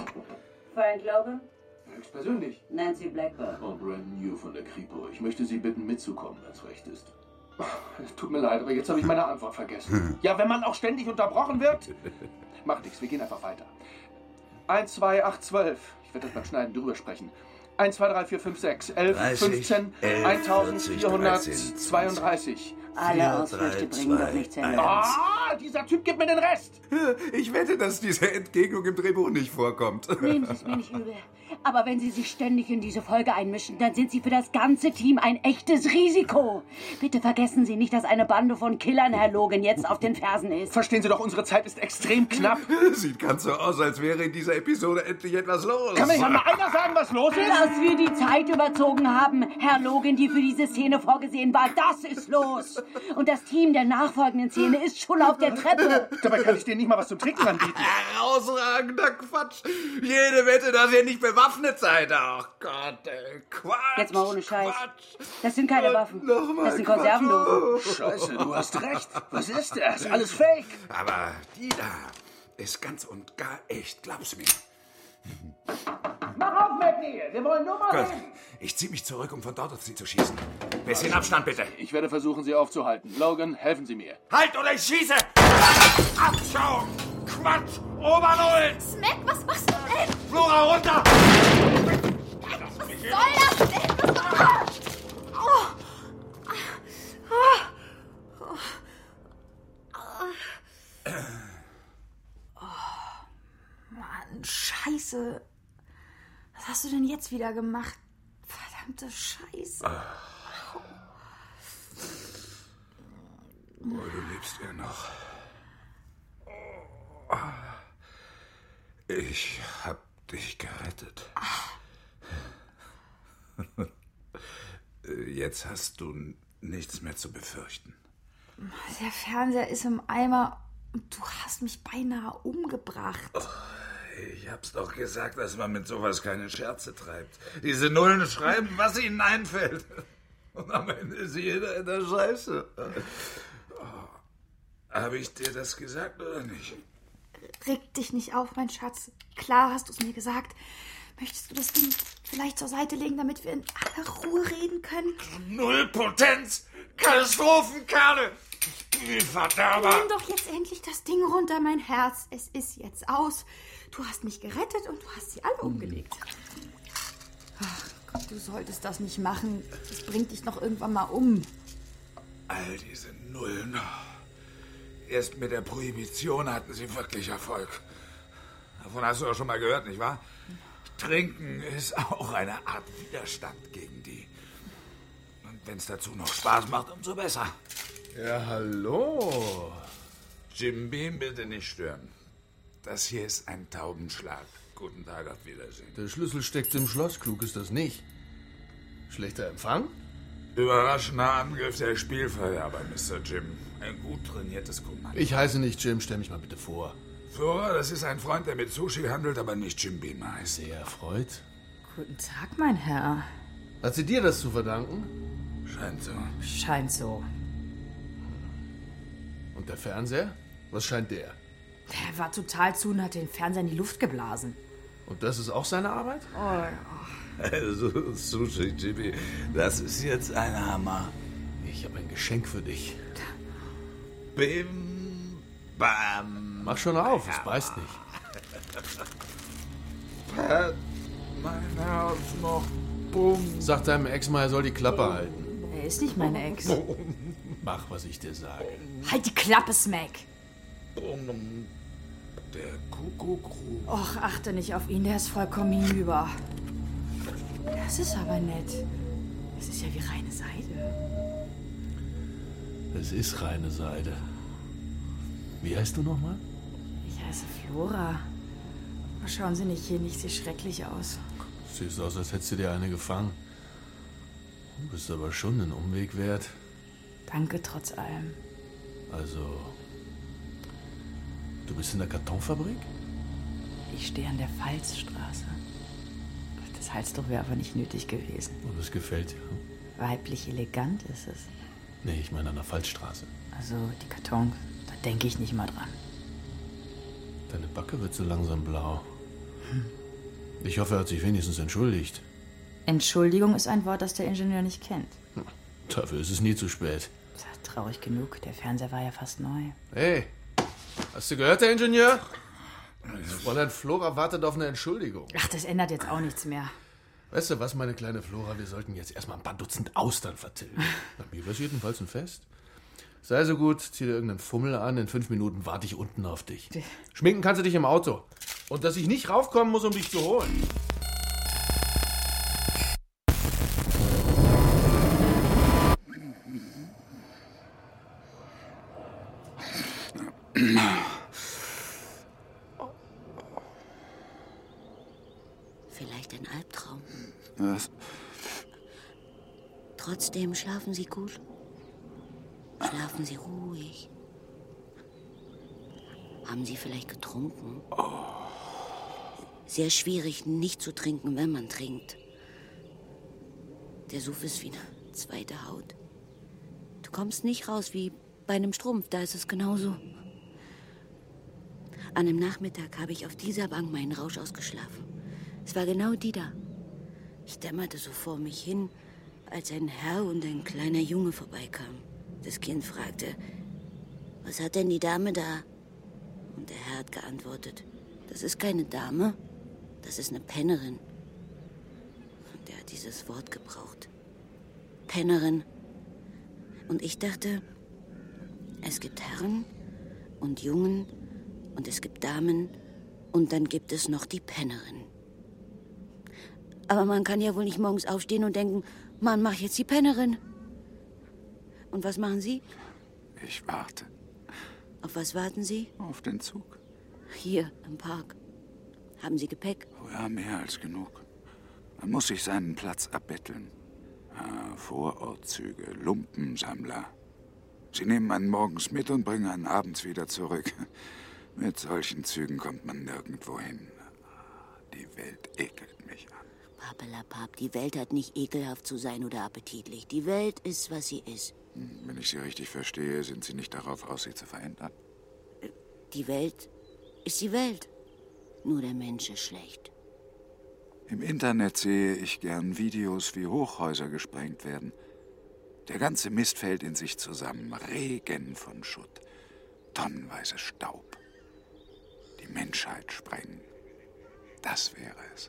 S6: Frank Logan?
S8: Höchstpersönlich.
S6: Nancy Blackburn.
S8: Und Brandon New von der Kripo. Ich möchte Sie bitten, mitzukommen, wenn es recht ist. Es tut mir leid, aber jetzt habe ich meine Antwort vergessen. Ja, wenn man auch ständig unterbrochen wird? Macht nichts, wir gehen einfach weiter. eins, zwei, acht, zwölf. Ich werde das beim Schneiden drüber sprechen. eins, zwei, drei, vier, fünf, sechs, elf, fünfzehn, eintausendvierhundertzweiunddreißig.
S6: Alle Ausflüchte bringen doch nichts hin.
S8: Ah, dieser Typ gibt mir den Rest.
S4: Ich wette, dass diese Entgegnung im Drehbuch nicht vorkommt.
S6: Nehmen Sie es mir nicht übel. Aber wenn Sie sich ständig in diese Folge einmischen, dann sind Sie für das ganze Team ein echtes Risiko. Bitte vergessen Sie nicht, dass eine Bande von Killern Herr Logan jetzt auf den Fersen ist.
S8: Verstehen Sie doch, unsere Zeit ist extrem knapp.
S4: Sieht ganz so aus, als wäre in dieser Episode endlich etwas los.
S8: Kann mir ja mal einer sagen, was los ist?
S6: Dass wir die Zeit überzogen haben, Herr Logan, die für diese Szene vorgesehen war, das ist los. Und das Team der nachfolgenden Szene ist schon auf der Treppe.
S8: Dabei kann ich denen nicht mal was zum Trinken anbieten.
S4: Herausragender Quatsch. Jede Wette, dass ihr nicht bewaffnet seid. Ach Gott, ey, Quatsch.
S6: Jetzt mal ohne Scheiß.
S4: Quatsch.
S6: Das sind keine Waffen.
S4: Nochmal
S6: Das sind Konservendosen.
S8: Scheiße, du hast recht. Was ist das? Alles Fake.
S4: Aber die da ist ganz und gar echt, glaub's mir.
S8: Mach auf, McNeil. Wir wollen nur mal
S4: Gut,
S8: reden.
S4: ich zieh mich zurück, um von dort auf sie zu schießen. Bisschen Abstand, bitte.
S8: Ich werde versuchen, Sie aufzuhalten. Logan, helfen Sie mir.
S4: Halt oder ich schieße! Abschau! Quatsch! Obernull!
S5: Smack, was machst du denn?
S4: Flora, runter!
S5: Was soll das denn? Was oh. Oh. Oh. Mann, Scheiße. Was hast du denn jetzt wieder gemacht? Verdammte Scheiße.
S4: Oh, du lebst ja noch. Ich hab dich gerettet. Jetzt hast du nichts mehr zu befürchten.
S5: Der Fernseher ist im Eimer und du hast mich beinahe umgebracht.
S4: Oh, ich hab's doch gesagt, dass man mit sowas keine Scherze treibt. Diese Nullen schreiben, was ihnen einfällt. Und am Ende ist jeder in der Scheiße. Oh, habe ich dir das gesagt oder nicht?
S5: Reg dich nicht auf, mein Schatz. Klar hast du es mir gesagt. Möchtest du das Ding vielleicht zur Seite legen, damit wir in aller Ruhe reden können?
S4: Null Potenz! Katastrophenkerle! Verderber!
S5: Nimm doch jetzt endlich das Ding runter, mein Herz. Es ist jetzt aus. Du hast mich gerettet und du hast sie alle umgelegt. Ach Gott, du solltest das nicht machen. Das bringt dich noch irgendwann mal um.
S4: All diese Nullen. Erst mit der Prohibition hatten sie wirklich Erfolg. Davon hast du doch schon mal gehört, nicht wahr? Trinken ist auch eine Art Widerstand gegen die. Und wenn es dazu noch Spaß macht, umso besser.
S7: Ja, hallo.
S4: Jim Beam, bitte nicht stören. Das hier ist ein Taubenschlag. Guten Tag, auf Wiedersehen.
S7: Der Schlüssel steckt im Schloss, klug ist das nicht. Schlechter Empfang?
S4: Überraschender Angriff der Spielverderber, Mister Jim. Ein gut trainiertes Kommando.
S7: Ich heiße nicht Jim, stell mich mal bitte vor.
S4: Flora, das ist ein Freund, der mit Sushi handelt, aber nicht Jim Beam heißt.
S7: Sehr erfreut.
S5: Guten Tag, mein Herr.
S7: Hat sie dir das zu verdanken?
S4: Scheint so.
S5: Scheint so.
S7: Und der Fernseher? Was scheint der?
S5: Der war total zu und hat den Fernseher in die Luft geblasen.
S7: Und das ist auch seine Arbeit?
S5: Oh, oh.
S4: Also, Sushi, Jimmy, das ist jetzt ein Hammer.
S7: Ich habe ein Geschenk für dich.
S4: Bim, bam.
S7: Mach schon auf, es beißt nicht.
S4: Pat, mein Herz noch. Bumm.
S7: Sag deinem Ex mal, er soll die Klappe halten.
S5: Er ist nicht meine Ex.
S7: Mach, was ich dir sage.
S5: Halt die Klappe, Smack.
S4: Bumm. Der Kuckuck.
S5: Och, achte nicht auf ihn, der ist vollkommen hinüber. Das ist aber nett. Das ist ja wie reine Seide.
S7: Es ist reine Seide. Wie heißt du nochmal?
S5: Ich heiße Flora. Aber schauen Sie nicht hier nicht so schrecklich aus.
S7: Siehst aus, als hättest du dir eine gefangen. Du bist aber schon einen Umweg wert.
S5: Danke trotz allem.
S7: Also, du bist in der Kartonfabrik?
S5: Ich stehe an der Pfalzstraße. Das Halstuch wäre aber nicht nötig gewesen.
S7: Und es gefällt dir?
S5: Weiblich elegant ist es.
S7: Nee, ich meine an der Pfalzstraße.
S5: Also die Kartons, da denke ich nicht mal dran.
S7: Deine Backe wird so langsam blau. Hm. Ich hoffe, er hat sich wenigstens entschuldigt.
S5: Entschuldigung ist ein Wort, das der Ingenieur nicht kennt.
S7: Hm. Dafür ist es nie zu spät.
S5: Tja, traurig genug, der Fernseher war ja fast neu.
S7: Hey, hast du gehört, der Ingenieur? Fräulein Flora wartet auf eine Entschuldigung.
S5: Ach, das ändert jetzt auch nichts mehr.
S7: Weißt du was, meine kleine Flora, wir sollten jetzt erstmal ein paar Dutzend Austern vertilgen. Bei mir war es jedenfalls ein Fest. Sei so gut, zieh dir irgendeinen Fummel an. In fünf Minuten warte ich unten auf dich. Schminken kannst du dich im Auto. Und dass ich nicht raufkommen muss, um dich zu holen.
S6: Vielleicht ein Albtraum.
S4: Was?
S6: Trotzdem schlafen Sie gut. Schlafen Sie ruhig. Haben Sie vielleicht getrunken? Sehr schwierig, nicht zu trinken, wenn man trinkt. Der Suff ist wie eine zweite Haut. Du kommst nicht raus wie bei einem Strumpf, da ist es genauso. An einem Nachmittag habe ich auf dieser Bank meinen Rausch ausgeschlafen. Es war genau die da. Ich dämmerte so vor mich hin, als ein Herr und ein kleiner Junge vorbeikamen. Das Kind fragte, was hat denn die Dame da? Und der Herr hat geantwortet, das ist keine Dame, das ist eine Pennerin. Und er hat dieses Wort gebraucht. Pennerin. Und ich dachte, es gibt Herren und Jungen und es gibt Damen und dann gibt es noch die Pennerin. Aber man kann ja wohl nicht morgens aufstehen und denken, Mann, mach jetzt die Pennerin. Und was machen Sie?
S4: Ich warte.
S6: Auf was warten Sie?
S4: Auf den Zug.
S6: Hier, im Park. Haben Sie Gepäck?
S4: Oh ja, mehr als genug. Man muss sich seinen Platz abbetteln. Ah, Vorortzüge, Lumpensammler. Sie nehmen einen morgens mit und bringen einen abends wieder zurück. Mit solchen Zügen kommt man nirgendwo hin. Die Welt ekelt mich an.
S6: Pappelapapp, die Welt hat nicht ekelhaft zu sein oder appetitlich. Die Welt ist, was sie ist.
S4: Wenn ich Sie richtig verstehe, sind Sie nicht darauf aus, sie zu verändern?
S6: Die Welt ist die Welt. Nur der Mensch ist schlecht.
S4: Im Internet sehe ich gern Videos, wie Hochhäuser gesprengt werden. Der ganze Mist fällt in sich zusammen. Regen von Schutt. Tonnenweise Staub. Die Menschheit sprengen. Das wäre es.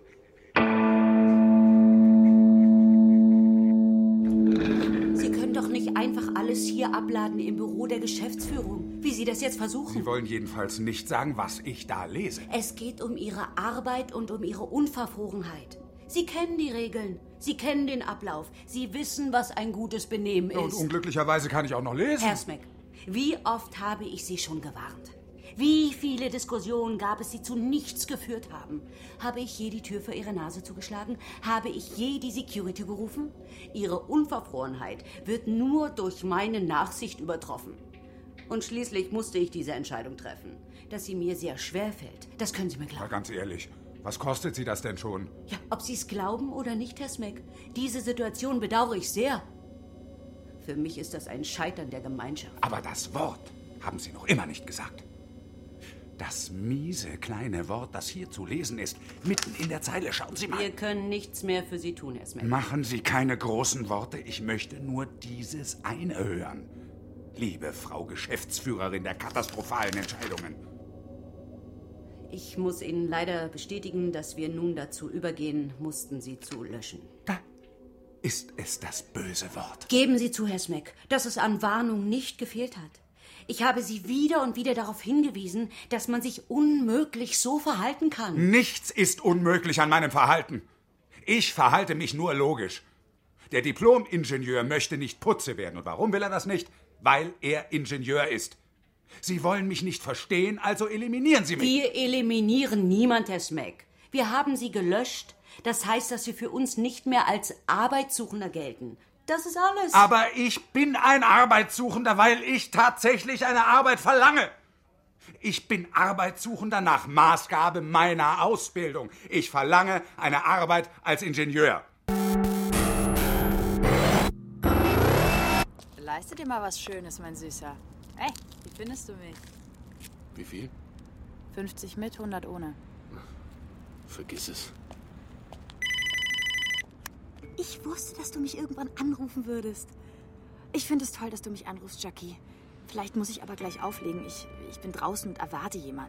S6: Sie können doch nicht einfach alles hier abladen im Büro der Geschäftsführung, wie Sie das jetzt versuchen.
S4: Sie wollen jedenfalls nicht sagen, was ich da lese.
S6: Es geht um Ihre Arbeit und um Ihre Unverfrorenheit. Sie kennen die Regeln, Sie kennen den Ablauf, Sie wissen, was ein gutes Benehmen ist.
S4: Und unglücklicherweise kann ich auch noch lesen.
S6: Herr Smeck, wie oft habe ich Sie schon gewarnt? Wie viele Diskussionen gab es, die zu nichts geführt haben? Habe ich je die Tür vor Ihre Nase zugeschlagen? Habe ich je die Security gerufen? Ihre Unverfrorenheit wird nur durch meine Nachsicht übertroffen. Und schließlich musste ich diese Entscheidung treffen, dass sie mir sehr schwer fällt. Das können Sie mir glauben.
S4: Na, ganz ehrlich, was kostet Sie das denn schon?
S6: Ja, ob Sie es glauben oder nicht, Herr Smeck, diese Situation bedauere ich sehr. Für mich ist das ein Scheitern der Gemeinschaft.
S4: Aber das Wort haben Sie noch immer nicht gesagt. Das miese kleine Wort, das hier zu lesen ist, mitten in der Zeile. Schauen Sie mal.
S6: Wir können nichts mehr für Sie tun, Herr Smeck.
S4: Machen Sie keine großen Worte. Ich möchte nur dieses eine hören. Liebe Frau Geschäftsführerin der katastrophalen Entscheidungen.
S6: Ich muss Ihnen leider bestätigen, dass wir nun dazu übergehen mussten, Sie zu löschen.
S4: Da ist es das böse Wort.
S6: Geben Sie zu, Herr Smeck, dass es an Warnung nicht gefehlt hat. Ich habe Sie wieder und wieder darauf hingewiesen, dass man sich unmöglich so verhalten kann.
S4: Nichts ist unmöglich an meinem Verhalten. Ich verhalte mich nur logisch. Der Diplom-Ingenieur möchte nicht Putze werden. Und warum will er das nicht? Weil er Ingenieur ist. Sie wollen mich nicht verstehen, also eliminieren Sie mich.
S6: Wir eliminieren niemand, Herr Smeck. Wir haben Sie gelöscht. Das heißt, dass Sie für uns nicht mehr als Arbeitssuchender gelten. Das ist alles.
S4: Aber ich bin ein Arbeitssuchender, weil ich tatsächlich eine Arbeit verlange. Ich bin Arbeitssuchender nach Maßgabe meiner Ausbildung. Ich verlange eine Arbeit als Ingenieur.
S9: Leiste dir mal was Schönes, mein Süßer. Hey, wie findest du mich?
S7: Wie viel?
S9: fünfzig mit, hundert ohne.
S7: Vergiss es.
S5: Ich wusste, dass du mich irgendwann anrufen würdest. Ich finde es toll, dass du mich anrufst, Jackie. Vielleicht muss ich aber gleich auflegen. Ich, ich bin draußen und erwarte jemand.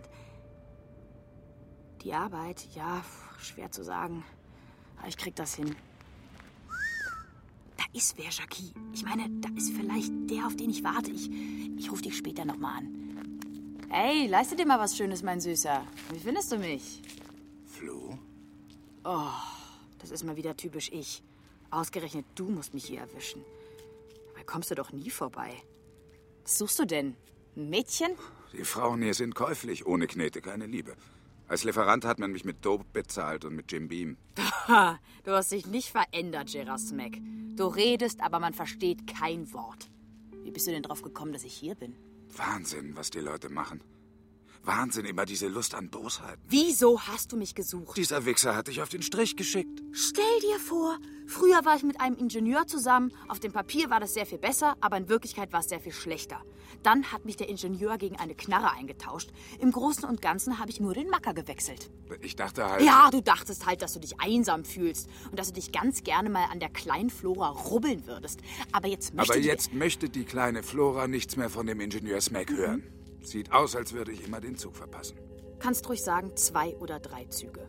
S5: Die Arbeit, ja, schwer zu sagen. Aber ich krieg das hin. Da
S9: ist wer, Jackie. Ich meine, da ist vielleicht der, auf den ich warte. Ich, ich rufe dich später nochmal an. Hey, leiste dir mal was Schönes, mein Süßer. Wie findest du mich?
S4: Flo?
S9: Oh, das ist mal wieder typisch ich. Ausgerechnet du musst mich hier erwischen. Dabei kommst du doch nie vorbei. Was suchst du denn? Ein Mädchen?
S4: Die Frauen hier sind käuflich, ohne Knete keine Liebe. Als Lieferant hat man mich mit Dope bezahlt und mit Jim Beam.
S9: Du hast dich nicht verändert, Gerard Smack. Du redest, aber man versteht kein Wort. Wie bist du denn drauf gekommen, dass ich hier bin?
S4: Wahnsinn, was die Leute machen. Wahnsinn, immer diese Lust an Bosheit.
S9: Wieso hast du mich gesucht?
S4: Dieser Wichser hat dich auf den Strich geschickt.
S9: Stell dir vor, früher war ich mit einem Ingenieur zusammen. Auf dem Papier war das sehr viel besser, aber in Wirklichkeit war es sehr viel schlechter. Dann hat mich der Ingenieur gegen eine Knarre eingetauscht. Im Großen und Ganzen habe ich nur den Macker gewechselt.
S4: Ich dachte halt...
S9: Ja, du dachtest halt, dass du dich einsam fühlst und dass du dich ganz gerne mal an der kleinen Flora rubbeln würdest. Aber jetzt möchte
S4: Aber
S9: die
S4: jetzt möchte die kleine Flora nichts mehr von dem Ingenieur Smack mhm. hören. Sieht aus, als würde ich immer den Zug verpassen.
S9: Kannst ruhig sagen, zwei oder drei Züge.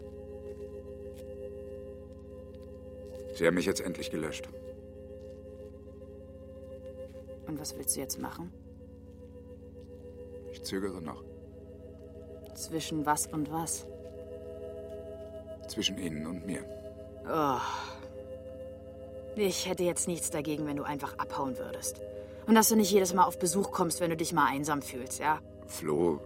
S4: Sie haben mich jetzt endlich gelöscht.
S9: Und was willst du jetzt machen?
S4: Ich zögere noch.
S9: Zwischen was und was?
S4: Zwischen Ihnen und mir.
S9: Oh. Ich hätte jetzt nichts dagegen, wenn du einfach abhauen würdest. Und dass du nicht jedes Mal auf Besuch kommst, wenn du dich mal einsam fühlst, ja?
S4: Flo.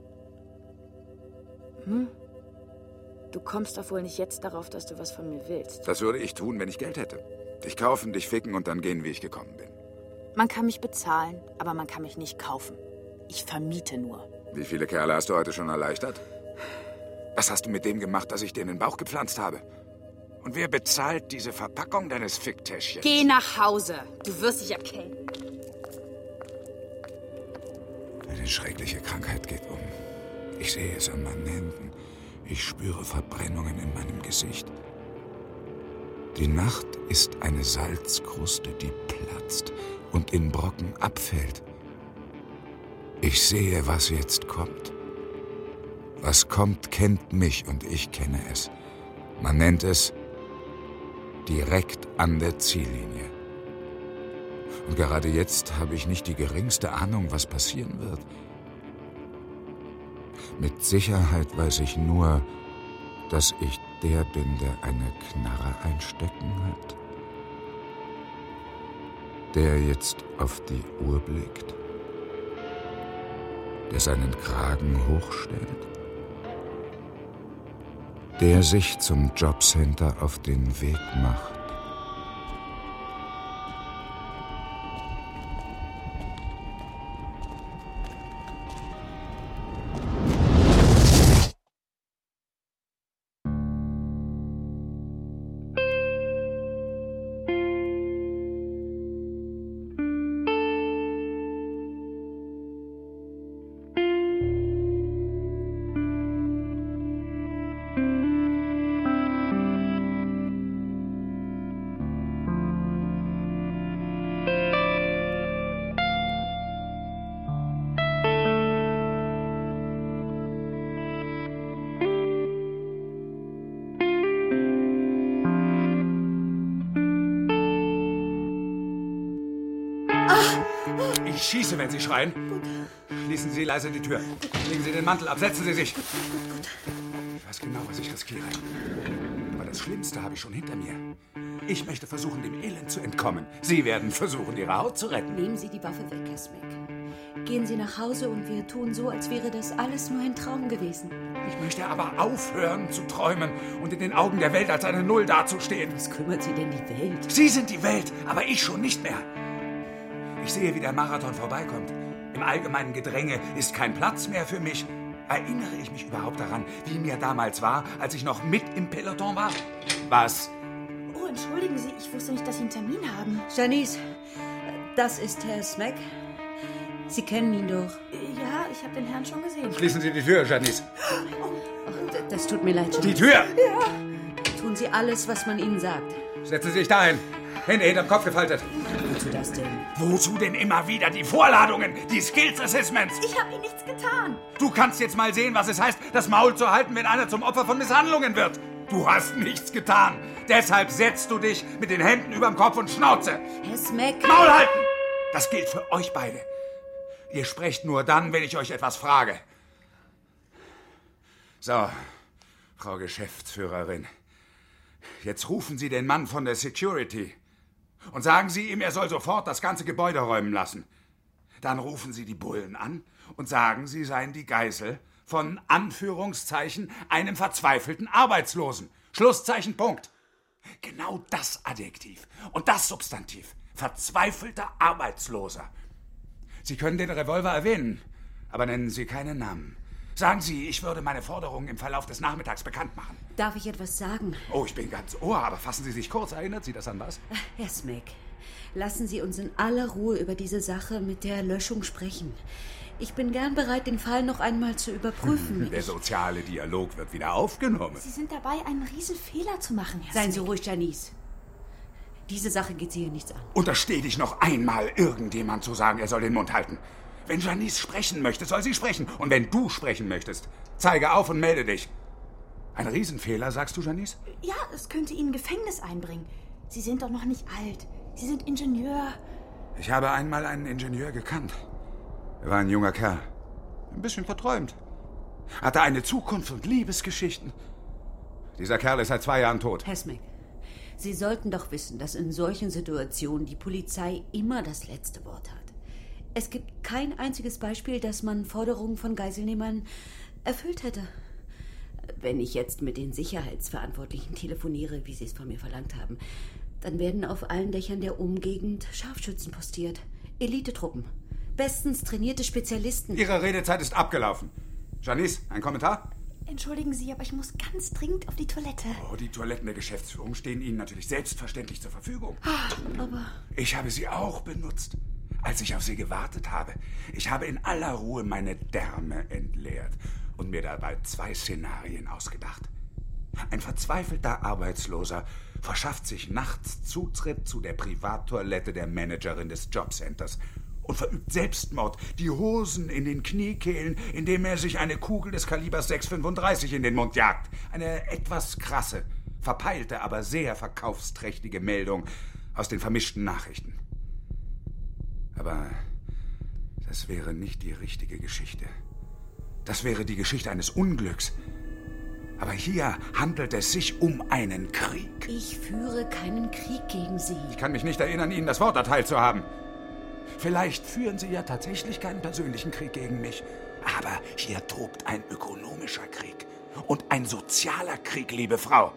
S9: Hm? Du kommst doch wohl nicht jetzt darauf, dass du was von mir willst.
S4: Das würde ich tun, wenn ich Geld hätte. Dich kaufen, dich ficken und dann gehen, wie ich gekommen bin.
S9: Man kann mich bezahlen, aber man kann mich nicht kaufen. Ich vermiete nur.
S4: Wie viele Kerle hast du heute schon erleichtert? Was hast du mit dem gemacht, das ich dir in den Bauch gepflanzt habe? Und wer bezahlt diese Verpackung deines Ficktäschchens?
S9: Geh nach Hause. Du wirst dich erkennen.
S4: Eine schreckliche Krankheit geht um. Ich sehe es an meinen Händen. Ich spüre Verbrennungen in meinem Gesicht. Die Nacht ist eine Salzkruste, die platzt und in Brocken abfällt. Ich sehe, was jetzt kommt. Was kommt, kennt mich und ich kenne es. Man nennt es direkt an der Ziellinie. Und gerade jetzt habe ich nicht die geringste Ahnung, was passieren wird. Mit Sicherheit weiß ich nur, dass ich der bin, der eine Knarre einstecken hat. Der jetzt auf die Uhr blickt. Der seinen Kragen hochstellt. Der sich zum Jobcenter auf den Weg macht. Ich schieße, wenn Sie schreien. Gut. Schließen Sie leise die Tür. Legen Sie den Mantel ab. Setzen Sie sich. Gut. Ich weiß genau, was ich riskiere. Aber das Schlimmste habe ich schon hinter mir. Ich möchte versuchen, dem Elend zu entkommen. Sie werden versuchen, Ihre Haut zu retten.
S6: Nehmen Sie die Waffe weg, Herr Smack. Gehen Sie nach Hause und wir tun so, als wäre das alles nur ein Traum gewesen.
S4: Ich möchte aber aufhören zu träumen und in den Augen der Welt als eine Null dazustehen.
S6: Was kümmert Sie denn die Welt?
S4: Sie sind die Welt, aber ich schon nicht mehr. Ich sehe, wie der Marathon vorbeikommt. Im allgemeinen Gedränge ist kein Platz mehr für mich. Erinnere ich mich überhaupt daran, wie mir damals war, als ich noch mit im Peloton war? Was?
S5: Oh, entschuldigen Sie, ich wusste nicht, dass Sie einen Termin haben.
S6: Janice, das ist Herr Smack. Sie kennen ihn doch.
S5: Ja, ich habe den Herrn schon gesehen.
S4: Schließen Sie die Tür, Janice.
S6: Oh, das tut mir leid, Janice.
S4: Die Tür!
S5: Ja.
S6: Tun Sie alles, was man Ihnen sagt.
S4: Setzen Sie sich dahin. Hände hinterm Kopf gefaltet.
S6: Wozu das denn?
S4: Wozu denn immer wieder die Vorladungen, die Skills Assessments?
S5: Ich habe Ihnen nichts getan.
S4: Du kannst jetzt mal sehen, was es heißt, das Maul zu halten, wenn einer zum Opfer von Misshandlungen wird. Du hast nichts getan. Deshalb setzt du dich mit den Händen überm Kopf und Schnauze.
S6: Herr Smack.
S4: Maul halten! Das gilt für euch beide. Ihr sprecht nur dann, wenn ich euch etwas frage. So, Frau Geschäftsführerin. Jetzt rufen Sie den Mann von der Security und sagen Sie ihm, er soll sofort das ganze Gebäude räumen lassen. Dann rufen Sie die Bullen an und sagen, sie seien die Geisel von Anführungszeichen einem verzweifelten Arbeitslosen. Schlusszeichen, Punkt. Genau das Adjektiv und das Substantiv. Verzweifelter Arbeitsloser. Sie können den Revolver erwähnen, aber nennen Sie keinen Namen. Sagen Sie, ich würde meine Forderungen im Verlauf des Nachmittags bekannt machen.
S6: Darf ich etwas sagen?
S4: Oh, ich bin ganz ohr, aber fassen Sie sich kurz. Erinnert Sie das an was?
S6: Herr Smack, lassen Sie uns in aller Ruhe über diese Sache mit der Löschung sprechen. Ich bin gern bereit, den Fall noch einmal zu überprüfen.
S4: Der soziale Dialog wird wieder aufgenommen.
S5: Sie sind dabei, einen riesen Fehler zu machen, Herr
S6: Seien Sie
S5: Smack.
S6: ruhig, Janice. Diese Sache geht Sie hier nichts an.
S4: Untersteh dich noch einmal, irgendjemand zu sagen, er soll den Mund halten. Wenn Janice sprechen möchte, soll sie sprechen. Und wenn du sprechen möchtest, zeige auf und melde dich. Ein Riesenfehler, sagst du, Janice?
S5: Ja, es könnte Ihnen Gefängnis einbringen. Sie sind doch noch nicht alt. Sie sind Ingenieur.
S4: Ich habe einmal einen Ingenieur gekannt. Er war ein junger Kerl. Ein bisschen verträumt. Hatte eine Zukunft und Liebesgeschichten. Dieser Kerl ist seit zwei Jahren tot.
S6: Herr Smack, Sie sollten doch wissen, dass in solchen Situationen die Polizei immer das letzte Wort hat. Es gibt kein einziges Beispiel, dass man Forderungen von Geiselnehmern erfüllt hätte. Wenn ich jetzt mit den Sicherheitsverantwortlichen telefoniere, wie Sie es von mir verlangt haben, dann werden auf allen Dächern der Umgegend Scharfschützen postiert. Elitetruppen. Bestens trainierte Spezialisten.
S4: Ihre Redezeit ist abgelaufen. Janice, ein Kommentar?
S5: Entschuldigen Sie, aber ich muss ganz dringend auf die Toilette.
S4: Oh, die Toiletten der Geschäftsführung stehen Ihnen natürlich selbstverständlich zur Verfügung.
S6: Aber
S4: Ich habe sie auch benutzt, als ich auf sie gewartet habe. Ich habe in aller Ruhe meine Därme entleert und mir dabei zwei Szenarien ausgedacht. Ein verzweifelter Arbeitsloser verschafft sich nachts Zutritt zu der Privattoilette der Managerin des Jobcenters und verübt Selbstmord, die Hosen in den Kniekehlen, indem er sich eine Kugel des Kalibers sechs Komma fünfunddreißig in den Mund jagt. Eine etwas krasse, verpeilte, aber sehr verkaufsträchtige Meldung aus den vermischten Nachrichten. Aber das wäre nicht die richtige Geschichte. Das wäre die Geschichte eines Unglücks. Aber hier handelt es sich um einen Krieg.
S6: ich führe keinen Krieg gegen Sie.
S4: Ich kann mich nicht erinnern, Ihnen das Wort erteilt zu haben. Vielleicht führen Sie ja tatsächlich keinen persönlichen Krieg gegen mich. Aber hier tobt ein ökonomischer Krieg und ein sozialer Krieg, liebe Frau.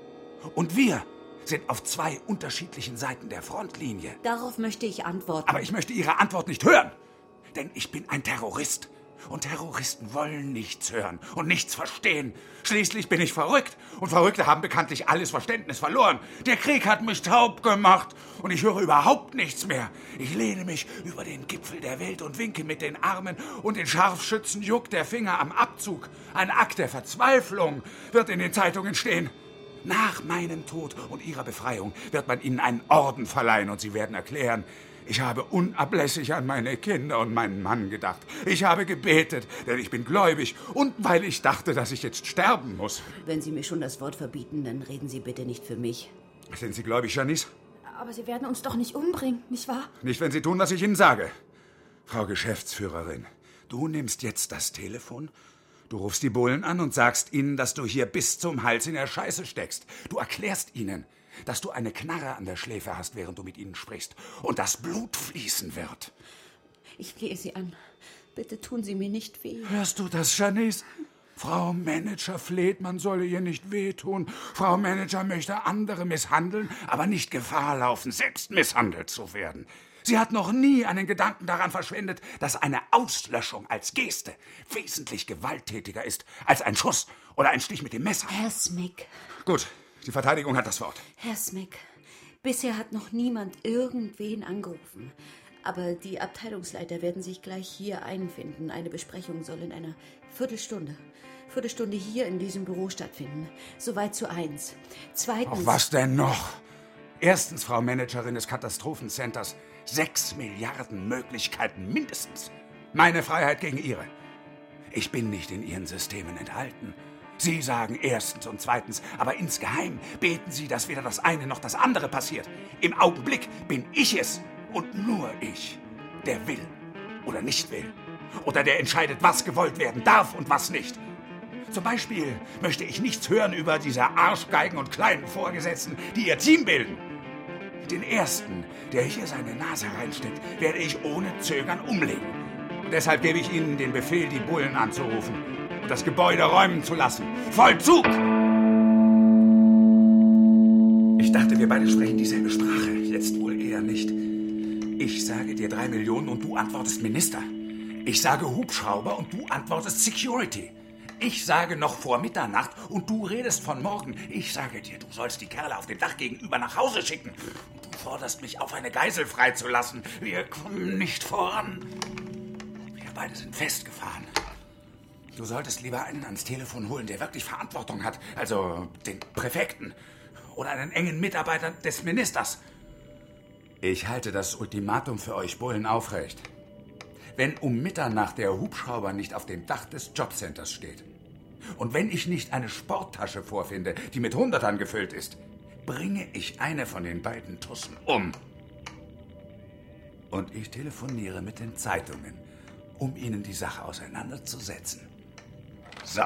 S4: Und wir sind auf zwei unterschiedlichen Seiten der Frontlinie.
S6: Darauf möchte ich antworten.
S4: Aber ich möchte Ihre Antwort nicht hören. Denn ich bin ein Terrorist. Und Terroristen wollen nichts hören und nichts verstehen. Schließlich bin ich verrückt. Und Verrückte haben bekanntlich alles Verständnis verloren. Der Krieg hat mich taub gemacht. Und ich höre überhaupt nichts mehr. Ich lehne mich über den Gipfel der Welt und winke mit den Armen. Und den Scharfschützen juckt der Finger am Abzug. Ein Akt der Verzweiflung wird in den Zeitungen stehen. Nach meinem Tod und Ihrer Befreiung wird man Ihnen einen Orden verleihen. Und Sie werden erklären, ich habe unablässig an meine Kinder und meinen Mann gedacht. Ich habe gebetet, denn ich bin gläubig und weil ich dachte, dass ich jetzt sterben muss.
S6: Wenn Sie mir schon das Wort verbieten, dann reden Sie bitte nicht für mich.
S4: Sind Sie gläubig, Janice?
S5: Aber Sie werden uns doch nicht umbringen, nicht wahr?
S4: Nicht, wenn Sie tun, was ich Ihnen sage. Frau Geschäftsführerin, du nimmst jetzt das Telefon, du rufst die Bullen an und sagst ihnen, dass du hier bis zum Hals in der Scheiße steckst. Du erklärst ihnen, dass du eine Knarre an der Schläfe hast, während du mit ihnen sprichst und dass Blut fließen wird.
S6: Ich flehe Sie an. Bitte tun Sie mir nicht weh.
S4: Hörst du das, Janice? Frau Manager fleht, man solle ihr nicht wehtun. Frau Manager möchte andere misshandeln, aber nicht Gefahr laufen, selbst misshandelt zu werden. Sie hat noch nie einen Gedanken daran verschwendet, dass eine Auslöschung als Geste wesentlich gewalttätiger ist als ein Schuss oder ein Stich mit dem Messer.
S6: Herr Smack.
S4: Gut, die Verteidigung hat das Wort.
S6: Herr Smack, bisher hat noch niemand irgendwen angerufen. Aber die Abteilungsleiter werden sich gleich hier einfinden. Eine Besprechung soll in einer Viertelstunde, Viertelstunde hier in diesem Büro stattfinden. Soweit zu eins. Zweitens...
S4: Ach, was denn noch? Erstens, Frau Managerin des Katastrophencenters, sechs Milliarden Möglichkeiten mindestens. Meine Freiheit gegen Ihre. Ich bin nicht in Ihren Systemen enthalten. Sie sagen erstens und zweitens, aber insgeheim beten Sie, dass weder das eine noch das andere passiert. Im Augenblick bin ich es und nur ich, der will oder nicht will. Oder der entscheidet, was gewollt werden darf und was nicht. Zum Beispiel möchte ich nichts hören über diese Arschgeigen und kleinen Vorgesetzten, die ihr Team bilden. Den ersten, der hier seine Nase reinsteckt, werde ich ohne Zögern umlegen. Und deshalb gebe ich Ihnen den Befehl, die Bullen anzurufen und das Gebäude räumen zu lassen. Vollzug! Ich dachte, wir beide sprechen dieselbe Sprache. Jetzt wohl eher nicht. Ich sage dir drei Millionen und du antwortest Minister. Ich sage Hubschrauber und du antwortest Security. Ich sage noch vor Mitternacht und du redest von morgen. Ich sage dir, du sollst die Kerle auf dem Dach gegenüber nach Hause schicken. Du forderst mich auf, eine Geisel freizulassen. Wir kommen nicht voran. Wir beide sind festgefahren. Du solltest lieber einen ans Telefon holen, der wirklich Verantwortung hat. Also den Präfekten. Oder einen engen Mitarbeiter des Ministers. Ich halte das Ultimatum für euch Bullen aufrecht. Wenn um Mitternacht der Hubschrauber nicht auf dem Dach des Jobcenters steht und wenn ich nicht eine Sporttasche vorfinde, die mit Hundertern gefüllt ist, bringe ich eine von den beiden Tussen um. Und ich telefoniere mit den Zeitungen, um ihnen die Sache auseinanderzusetzen. So.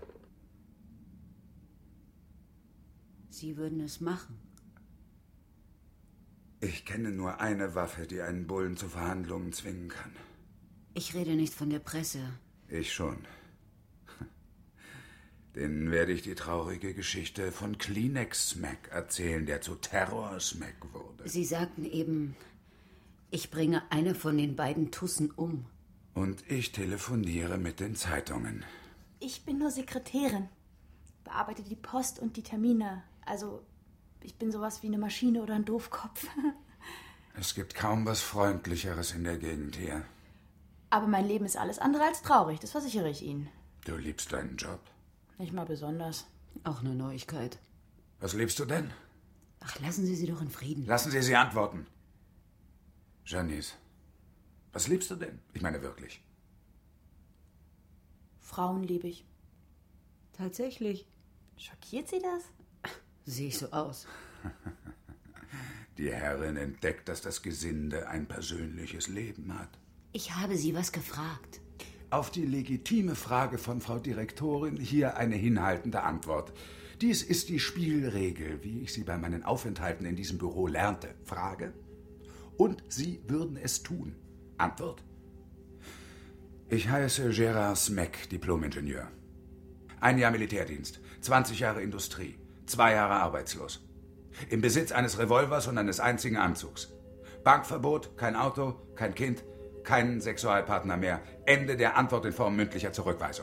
S6: Sie würden es machen.
S4: Ich kenne nur eine Waffe, die einen Bullen zu Verhandlungen zwingen kann.
S6: Ich rede nicht von der Presse.
S4: Ich schon. Denen werde ich die traurige Geschichte von Kleenex Smack erzählen, der zu Terror Smack wurde.
S6: Sie sagten eben, ich bringe eine von den beiden Tussen um.
S4: Und ich telefoniere mit den Zeitungen.
S5: Ich bin nur Sekretärin. Bearbeite die Post und die Termine. Also, ich bin sowas wie eine Maschine oder ein Doofkopf.
S4: Es gibt kaum was Freundlicheres in der Gegend hier.
S5: Aber mein Leben ist alles andere als traurig, das versichere ich Ihnen.
S4: Du liebst deinen Job?
S5: Nicht mal besonders.
S6: Auch eine Neuigkeit.
S4: Was liebst du denn?
S6: Ach, lassen Sie sie doch in Frieden.
S4: Lassen Sie sie antworten. Janice, was liebst du denn? Ich meine wirklich.
S5: Frauen liebe ich.
S6: Tatsächlich.
S5: Schockiert Sie das?
S6: Sehe ich so aus.
S4: Die Herrin entdeckt, dass das Gesinde ein persönliches Leben hat.
S6: Ich habe Sie was gefragt.
S4: Auf die legitime Frage von Frau Direktorin hier eine hinhaltende Antwort. Dies ist die Spielregel, wie ich sie bei meinen Aufenthalten in diesem Büro lernte. Frage. Und Sie würden es tun. Antwort. Ich heiße Gérard Smack, Diplom-Ingenieur. Ein Jahr Militärdienst, zwanzig Jahre Industrie, zwei Jahre arbeitslos. Im Besitz eines Revolvers und eines einzigen Anzugs. Bankverbot, kein Auto, kein Kind, keinen Sexualpartner mehr. Ende der Antwort in Form mündlicher Zurückweisung.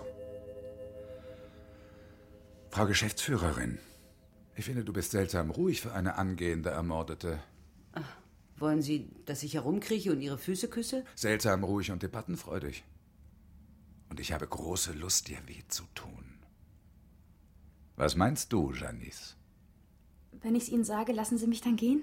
S4: Frau Geschäftsführerin, ich finde, du bist seltsam ruhig für eine angehende Ermordete.
S6: Ach, wollen Sie, dass ich herumkrieche und Ihre Füße küsse?
S4: Seltsam ruhig und debattenfreudig. Und ich habe große Lust, dir weh zu tun. Was meinst du, Janice?
S5: Wenn ich es Ihnen sage, lassen Sie mich dann gehen?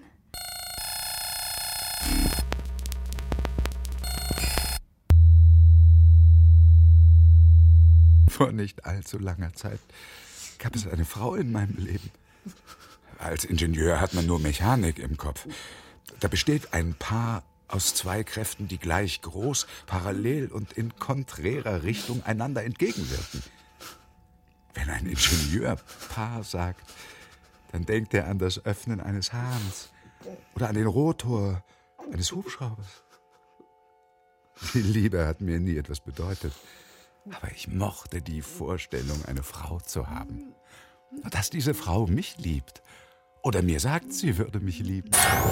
S4: Vor nicht allzu langer Zeit gab es eine Frau in meinem Leben. Als Ingenieur hat man nur Mechanik im Kopf. Da besteht ein Paar aus zwei Kräften, die gleich groß, parallel und in konträrer Richtung einander entgegenwirken. Wenn ein Ingenieur Paar sagt, dann denkt er an das Öffnen eines Hahns oder an den Rotor eines Hubschraubers. Die Liebe hat mir nie etwas bedeutet. Aber ich mochte die Vorstellung, eine Frau zu haben. Dass diese Frau mich liebt. Oder mir sagt, sie würde mich lieben.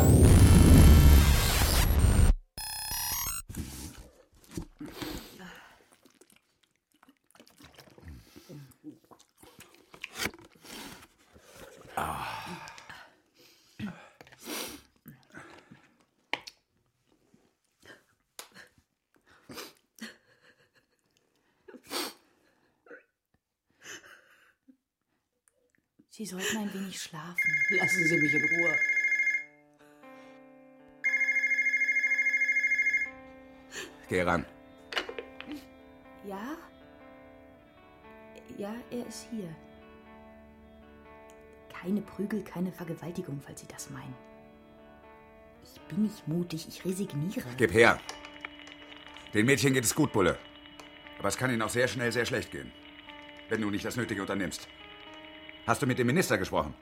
S5: Sie sollten ein wenig schlafen.
S6: Lassen Sie mich in Ruhe.
S4: Geh ran.
S5: Ja? Ja, er ist hier. Keine Prügel, keine Vergewaltigung, falls Sie das meinen. Ich bin nicht mutig, ich resigniere.
S4: Gib her. Den Mädchen geht es gut, Bulle. Aber es kann ihnen auch sehr schnell sehr schlecht gehen. Wenn du nicht das Nötige unternimmst. Hast du mit dem Minister gesprochen?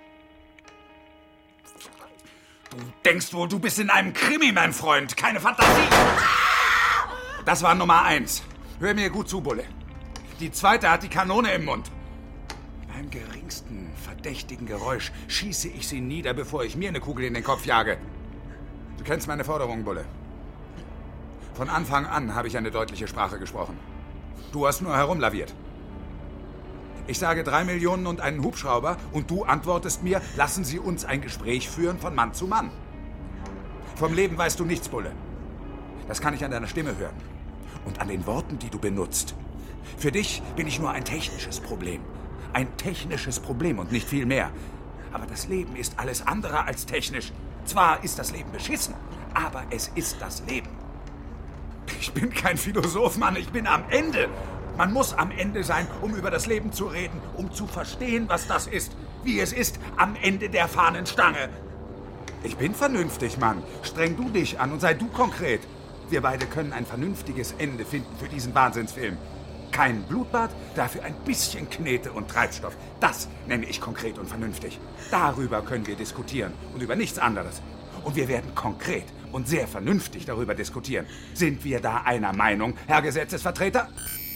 S4: Du denkst wohl, du bist in einem Krimi, mein Freund. Keine Fantasie. Das war Nummer eins. Hör mir gut zu, Bulle. Die zweite hat die Kanone im Mund. Beim geringsten verdächtigen Geräusch schieße ich sie nieder, bevor ich mir eine Kugel in den Kopf jage. Du kennst meine Forderungen, Bulle. Von Anfang an habe ich eine deutliche Sprache gesprochen. Du hast nur herumlaviert. Ich sage drei Millionen und einen Hubschrauber und du antwortest mir, lassen Sie uns ein Gespräch führen von Mann zu Mann. Vom Leben weißt du nichts, Bulle. Das kann ich an deiner Stimme hören. Und an den Worten, die du benutzt. Für dich bin ich nur ein technisches Problem. Ein technisches Problem und nicht viel mehr. Aber das Leben ist alles andere als technisch. Zwar ist das Leben beschissen, aber es ist das Leben. Ich bin kein Philosoph, Mann. Ich bin am Ende. Man muss am Ende sein, um über das Leben zu reden, um zu verstehen, was das ist. Wie es ist, am Ende der Fahnenstange. Ich bin vernünftig, Mann. Streng du dich an und sei du konkret. Wir beide können ein vernünftiges Ende finden für diesen Wahnsinnsfilm. Kein Blutbad, dafür ein bisschen Knete und Treibstoff. Das nenne ich konkret und vernünftig. Darüber können wir diskutieren und über nichts anderes. Und wir werden konkret und sehr vernünftig darüber diskutieren. Sind wir da einer Meinung, Herr Gesetzesvertreter?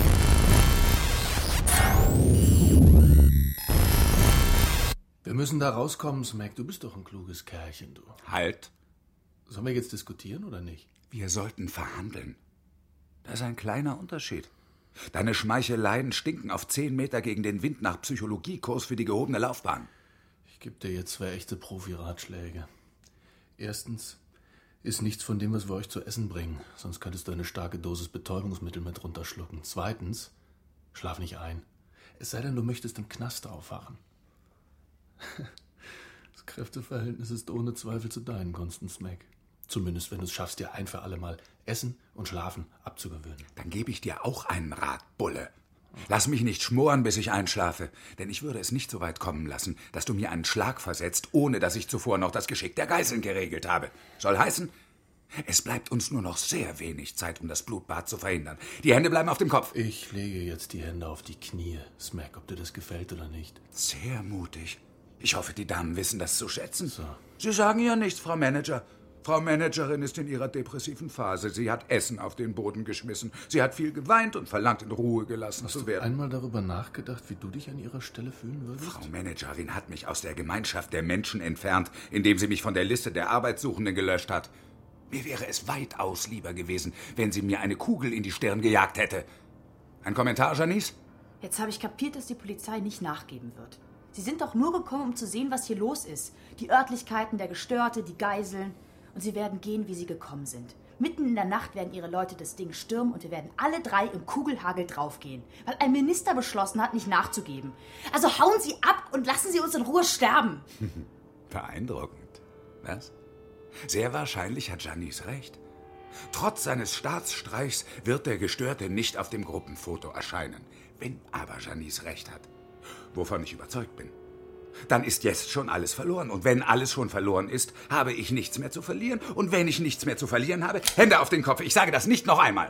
S7: Wir müssen da rauskommen, Smack. Du bist doch ein kluges Kerlchen, du.
S4: Halt.
S7: Sollen wir jetzt diskutieren oder nicht?
S4: Wir sollten verhandeln. Das ist ein kleiner Unterschied. Deine Schmeicheleien stinken auf zehn Meter gegen den Wind nach Psychologiekurs für die gehobene Laufbahn.
S7: Ich gebe dir jetzt zwei echte Profi-Ratschläge. Erstens, iss nichts von dem, was wir euch zu essen bringen. Sonst könntest du eine starke Dosis Betäubungsmittel mit runterschlucken. Zweitens, schlaf nicht ein. Es sei denn, du möchtest im Knast aufwachen. Das Kräfteverhältnis ist ohne Zweifel zu deinen Gunsten, Smack. Zumindest, wenn du es schaffst, dir ein für alle Mal Essen und Schlafen abzugewöhnen.
S4: Dann gebe ich dir auch einen Rat, Bulle. Lass mich nicht schmoren, bis ich einschlafe. Denn ich würde es nicht so weit kommen lassen, dass du mir einen Schlag versetzt, ohne dass ich zuvor noch das Geschick der Geiseln geregelt habe. Soll heißen, es bleibt uns nur noch sehr wenig Zeit, um das Blutbad zu verhindern. Die Hände bleiben auf dem Kopf.
S7: Ich lege jetzt die Hände auf die Knie, Smack, ob dir das gefällt oder nicht.
S4: Sehr mutig. Ich hoffe, die Damen wissen das zu schätzen.
S7: So.
S4: Sie sagen ja nichts, Frau Manager. Frau Managerin ist in ihrer depressiven Phase. Sie hat Essen auf den Boden geschmissen. Sie hat viel geweint und verlangt, in Ruhe gelassen
S7: Hast
S4: zu
S7: du
S4: werden.
S7: einmal darüber nachgedacht, wie du dich an ihrer Stelle fühlen würdest?
S4: Frau Managerin hat mich aus der Gemeinschaft der Menschen entfernt, indem sie mich von der Liste der Arbeitssuchenden gelöscht hat. Mir wäre es weitaus lieber gewesen, wenn sie mir eine Kugel in die Stirn gejagt hätte. Ein Kommentar, Janice?
S5: Jetzt habe ich kapiert, dass die Polizei nicht nachgeben wird. Sie sind doch nur gekommen, um zu sehen, was hier los ist. Die Örtlichkeiten, der Gestörte, die Geiseln. Und sie werden gehen, wie sie gekommen sind. Mitten in der Nacht werden ihre Leute das Ding stürmen und wir werden alle drei im Kugelhagel draufgehen. Weil ein Minister beschlossen hat, nicht nachzugeben. Also hauen Sie ab und lassen Sie uns in Ruhe sterben.
S4: Beeindruckend. Was? Sehr wahrscheinlich hat Janice recht. Trotz seines Staatsstreichs wird der Gestörte nicht auf dem Gruppenfoto erscheinen. Wenn aber Janice recht hat, wovon ich überzeugt bin, dann ist jetzt schon alles verloren. Und wenn alles schon verloren ist, habe ich nichts mehr zu verlieren. Und wenn ich nichts mehr zu verlieren habe, Hände auf den Kopf. Ich sage das nicht noch einmal.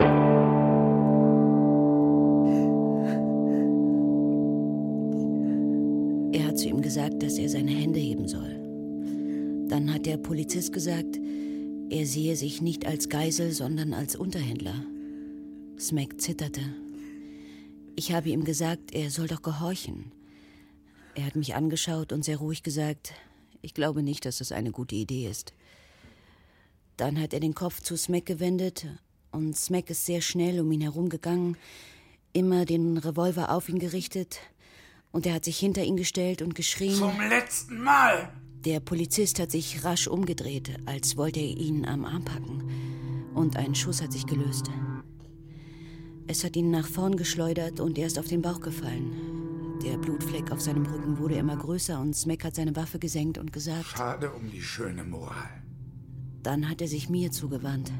S6: Er hat zu ihm gesagt, dass er seine Hände heben soll. Dann hat der Polizist gesagt, er sehe sich nicht als Geisel, sondern als Unterhändler. Smack zitterte. Ich habe ihm gesagt, er soll doch gehorchen. Er hat mich angeschaut und sehr ruhig gesagt, ich glaube nicht, dass das eine gute Idee ist. Dann hat er den Kopf zu Smack gewendet und Smack ist sehr schnell um ihn herumgegangen, immer den Revolver auf ihn gerichtet und er hat sich hinter ihn gestellt und geschrien.
S4: Zum letzten Mal!
S6: Der Polizist hat sich rasch umgedreht, als wollte er ihn am Arm packen und ein Schuss hat sich gelöst. Es hat ihn nach vorn geschleudert und er ist auf den Bauch gefallen. Der Blutfleck auf seinem Rücken wurde immer größer und Smack hat seine Waffe gesenkt und gesagt...
S4: Schade um die schöne Moral.
S6: Dann hat er sich mir zugewandt.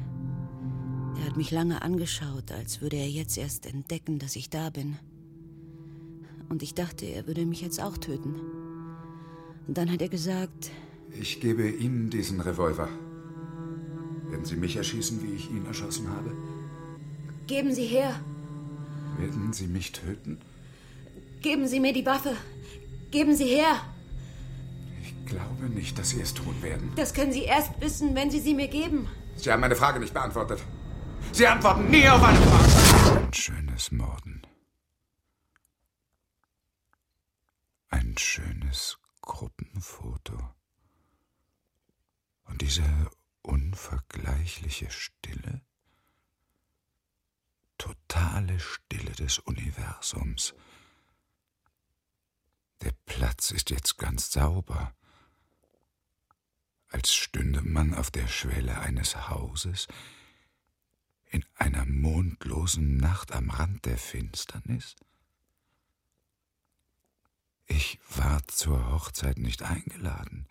S6: Er hat mich lange angeschaut, als würde er jetzt erst entdecken, dass ich da bin. Und ich dachte, er würde mich jetzt auch töten. Und dann hat er gesagt...
S4: Ich gebe Ihnen diesen Revolver. Werden Sie mich erschießen, wie ich ihn erschossen habe?
S6: Geben Sie her.
S4: Werden Sie mich töten?
S6: Geben Sie mir die Waffe. Geben Sie her.
S4: Ich glaube nicht, dass Sie es tun werden.
S6: Das können Sie erst wissen, wenn Sie sie mir geben.
S4: Sie haben meine Frage nicht beantwortet. Sie antworten nie auf eine Frage. Ein schönes Morden. Ein schönes Gruppenfoto. Und diese unvergleichliche Stille. Totale Stille des Universums. Der Platz ist jetzt ganz sauber. Als stünde man auf der Schwelle eines Hauses in einer mondlosen Nacht am Rand der Finsternis. Ich war zur Hochzeit nicht eingeladen.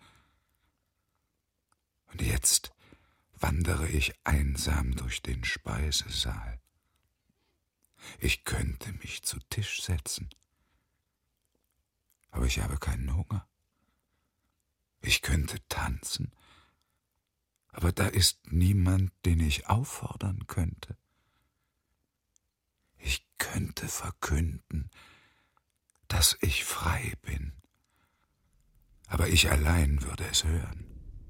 S4: Und jetzt wandere ich einsam durch den Speisesaal. Ich könnte mich zu Tisch setzen, aber ich habe keinen Hunger. Ich könnte tanzen, aber da ist niemand, den ich auffordern könnte. Ich könnte verkünden, dass ich frei bin, aber ich allein würde es hören.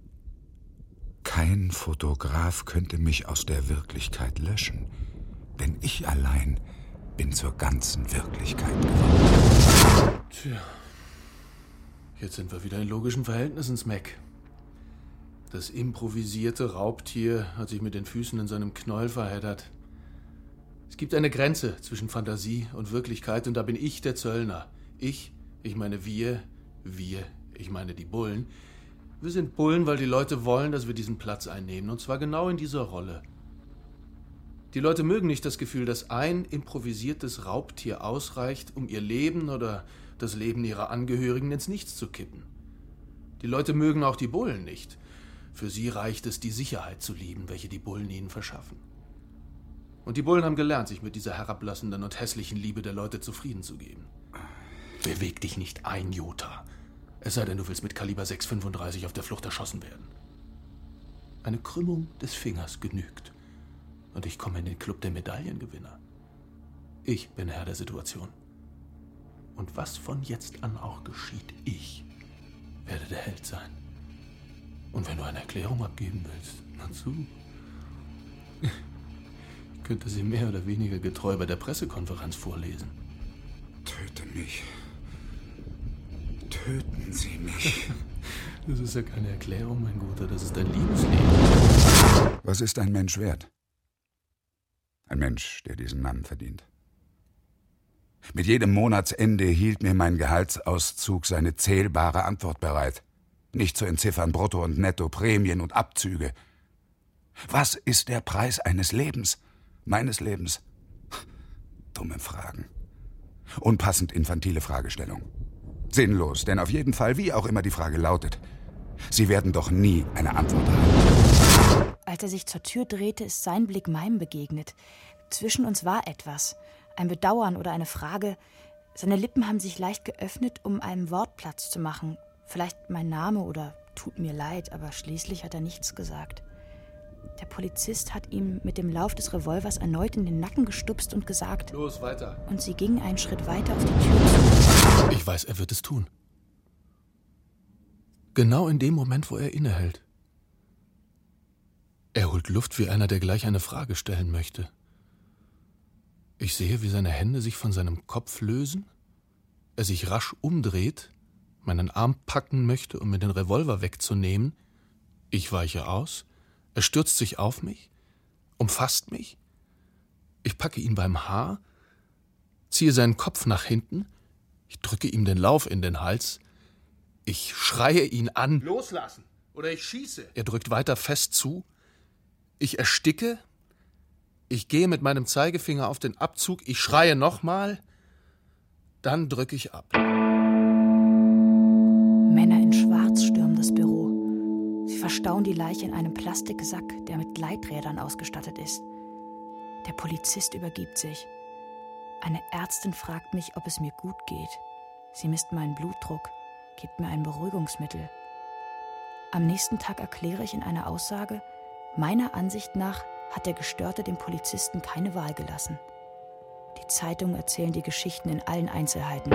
S4: Kein Fotograf könnte mich aus der Wirklichkeit löschen, denn ich allein bin zur ganzen Wirklichkeit geworden.
S7: Tja, jetzt sind wir wieder in logischen Verhältnissen, Smack. Das improvisierte Raubtier hat sich mit den Füßen in seinem Knäuel verheddert. Es gibt eine Grenze zwischen Fantasie und Wirklichkeit und da bin ich der Zöllner. Ich, ich meine wir, wir, ich meine die Bullen. Wir sind Bullen, weil die Leute wollen, dass wir diesen Platz einnehmen und zwar genau in dieser Rolle. Die Leute mögen nicht das Gefühl, dass ein improvisiertes Raubtier ausreicht, um ihr Leben oder das Leben ihrer Angehörigen ins Nichts zu kippen. Die Leute mögen auch die Bullen nicht. Für sie reicht es, die Sicherheit zu lieben, welche die Bullen ihnen verschaffen. Und die Bullen haben gelernt, sich mit dieser herablassenden und hässlichen Liebe der Leute zufrieden zu geben. Beweg dich nicht ein Jota. Es sei denn, du willst mit Kaliber sechs Komma fünfunddreißig auf der Flucht erschossen werden. Eine Krümmung des Fingers genügt. Und ich komme in den Club der Medaillengewinner. Ich bin Herr der Situation. Und was von jetzt an auch geschieht, ich werde der Held sein. Und wenn du eine Erklärung abgeben willst, na zu. Ich könnte sie mehr oder weniger getreu bei der Pressekonferenz vorlesen.
S4: Töte mich. Töten Sie mich.
S7: Das ist ja keine Erklärung, mein Guter, das ist dein Liebesleben.
S4: Was ist ein Mensch wert? Ein Mensch, der diesen Namen verdient. Mit jedem Monatsende hielt mir mein Gehaltsauszug seine zählbare Antwort bereit. Nicht zu entziffern Brutto und Netto, Prämien und Abzüge. Was ist der Preis eines Lebens? Meines Lebens? Dumme Fragen. Unpassend infantile Fragestellung. Sinnlos, denn auf jeden Fall, wie auch immer die Frage lautet, Sie werden doch nie eine Antwort haben.
S9: Als er sich zur Tür drehte, ist sein Blick meinem begegnet. Zwischen uns war etwas. Ein Bedauern oder eine Frage. Seine Lippen haben sich leicht geöffnet, um einem Wort Platz zu machen. Vielleicht mein Name oder tut mir leid, aber schließlich hat er nichts gesagt. Der Polizist hat ihm mit dem Lauf des Revolvers erneut in den Nacken gestupst und gesagt:
S7: Los, weiter.
S9: Und sie gingen einen Schritt weiter auf die Tür zu.
S7: Ich weiß, er wird es tun. Genau in dem Moment, wo er innehält. Er holt Luft wie einer, der gleich eine Frage stellen möchte. Ich sehe, wie seine Hände sich von seinem Kopf lösen, er sich rasch umdreht, meinen Arm packen möchte, um mir den Revolver wegzunehmen. Ich weiche aus, er stürzt sich auf mich, umfasst mich. Ich packe ihn beim Haar, ziehe seinen Kopf nach hinten, ich drücke ihm den Lauf in den Hals, ich schreie ihn an.
S8: Loslassen oder ich schieße.
S7: Er drückt weiter fest zu. Ich ersticke. Ich gehe mit meinem Zeigefinger auf den Abzug. Ich schreie nochmal. Dann drücke ich ab.
S9: Männer in Schwarz stürmen das Büro. Sie verstauen die Leiche in einem Plastiksack, der mit Gleiträdern ausgestattet ist. Der Polizist übergibt sich. Eine Ärztin fragt mich, ob es mir gut geht. Sie misst meinen Blutdruck, gibt mir ein Beruhigungsmittel. Am nächsten Tag erkläre ich in einer Aussage, meiner Ansicht nach hat der Gestörte dem Polizisten keine Wahl gelassen. Die Zeitungen erzählen die Geschichten in allen Einzelheiten.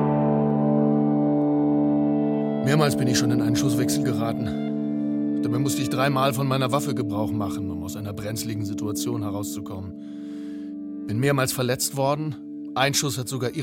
S7: Mehrmals bin ich schon in einen Schusswechsel geraten. Dabei musste ich dreimal von meiner Waffe Gebrauch machen, um aus einer brenzligen Situation herauszukommen. Bin mehrmals verletzt worden. Ein Schuss hat sogar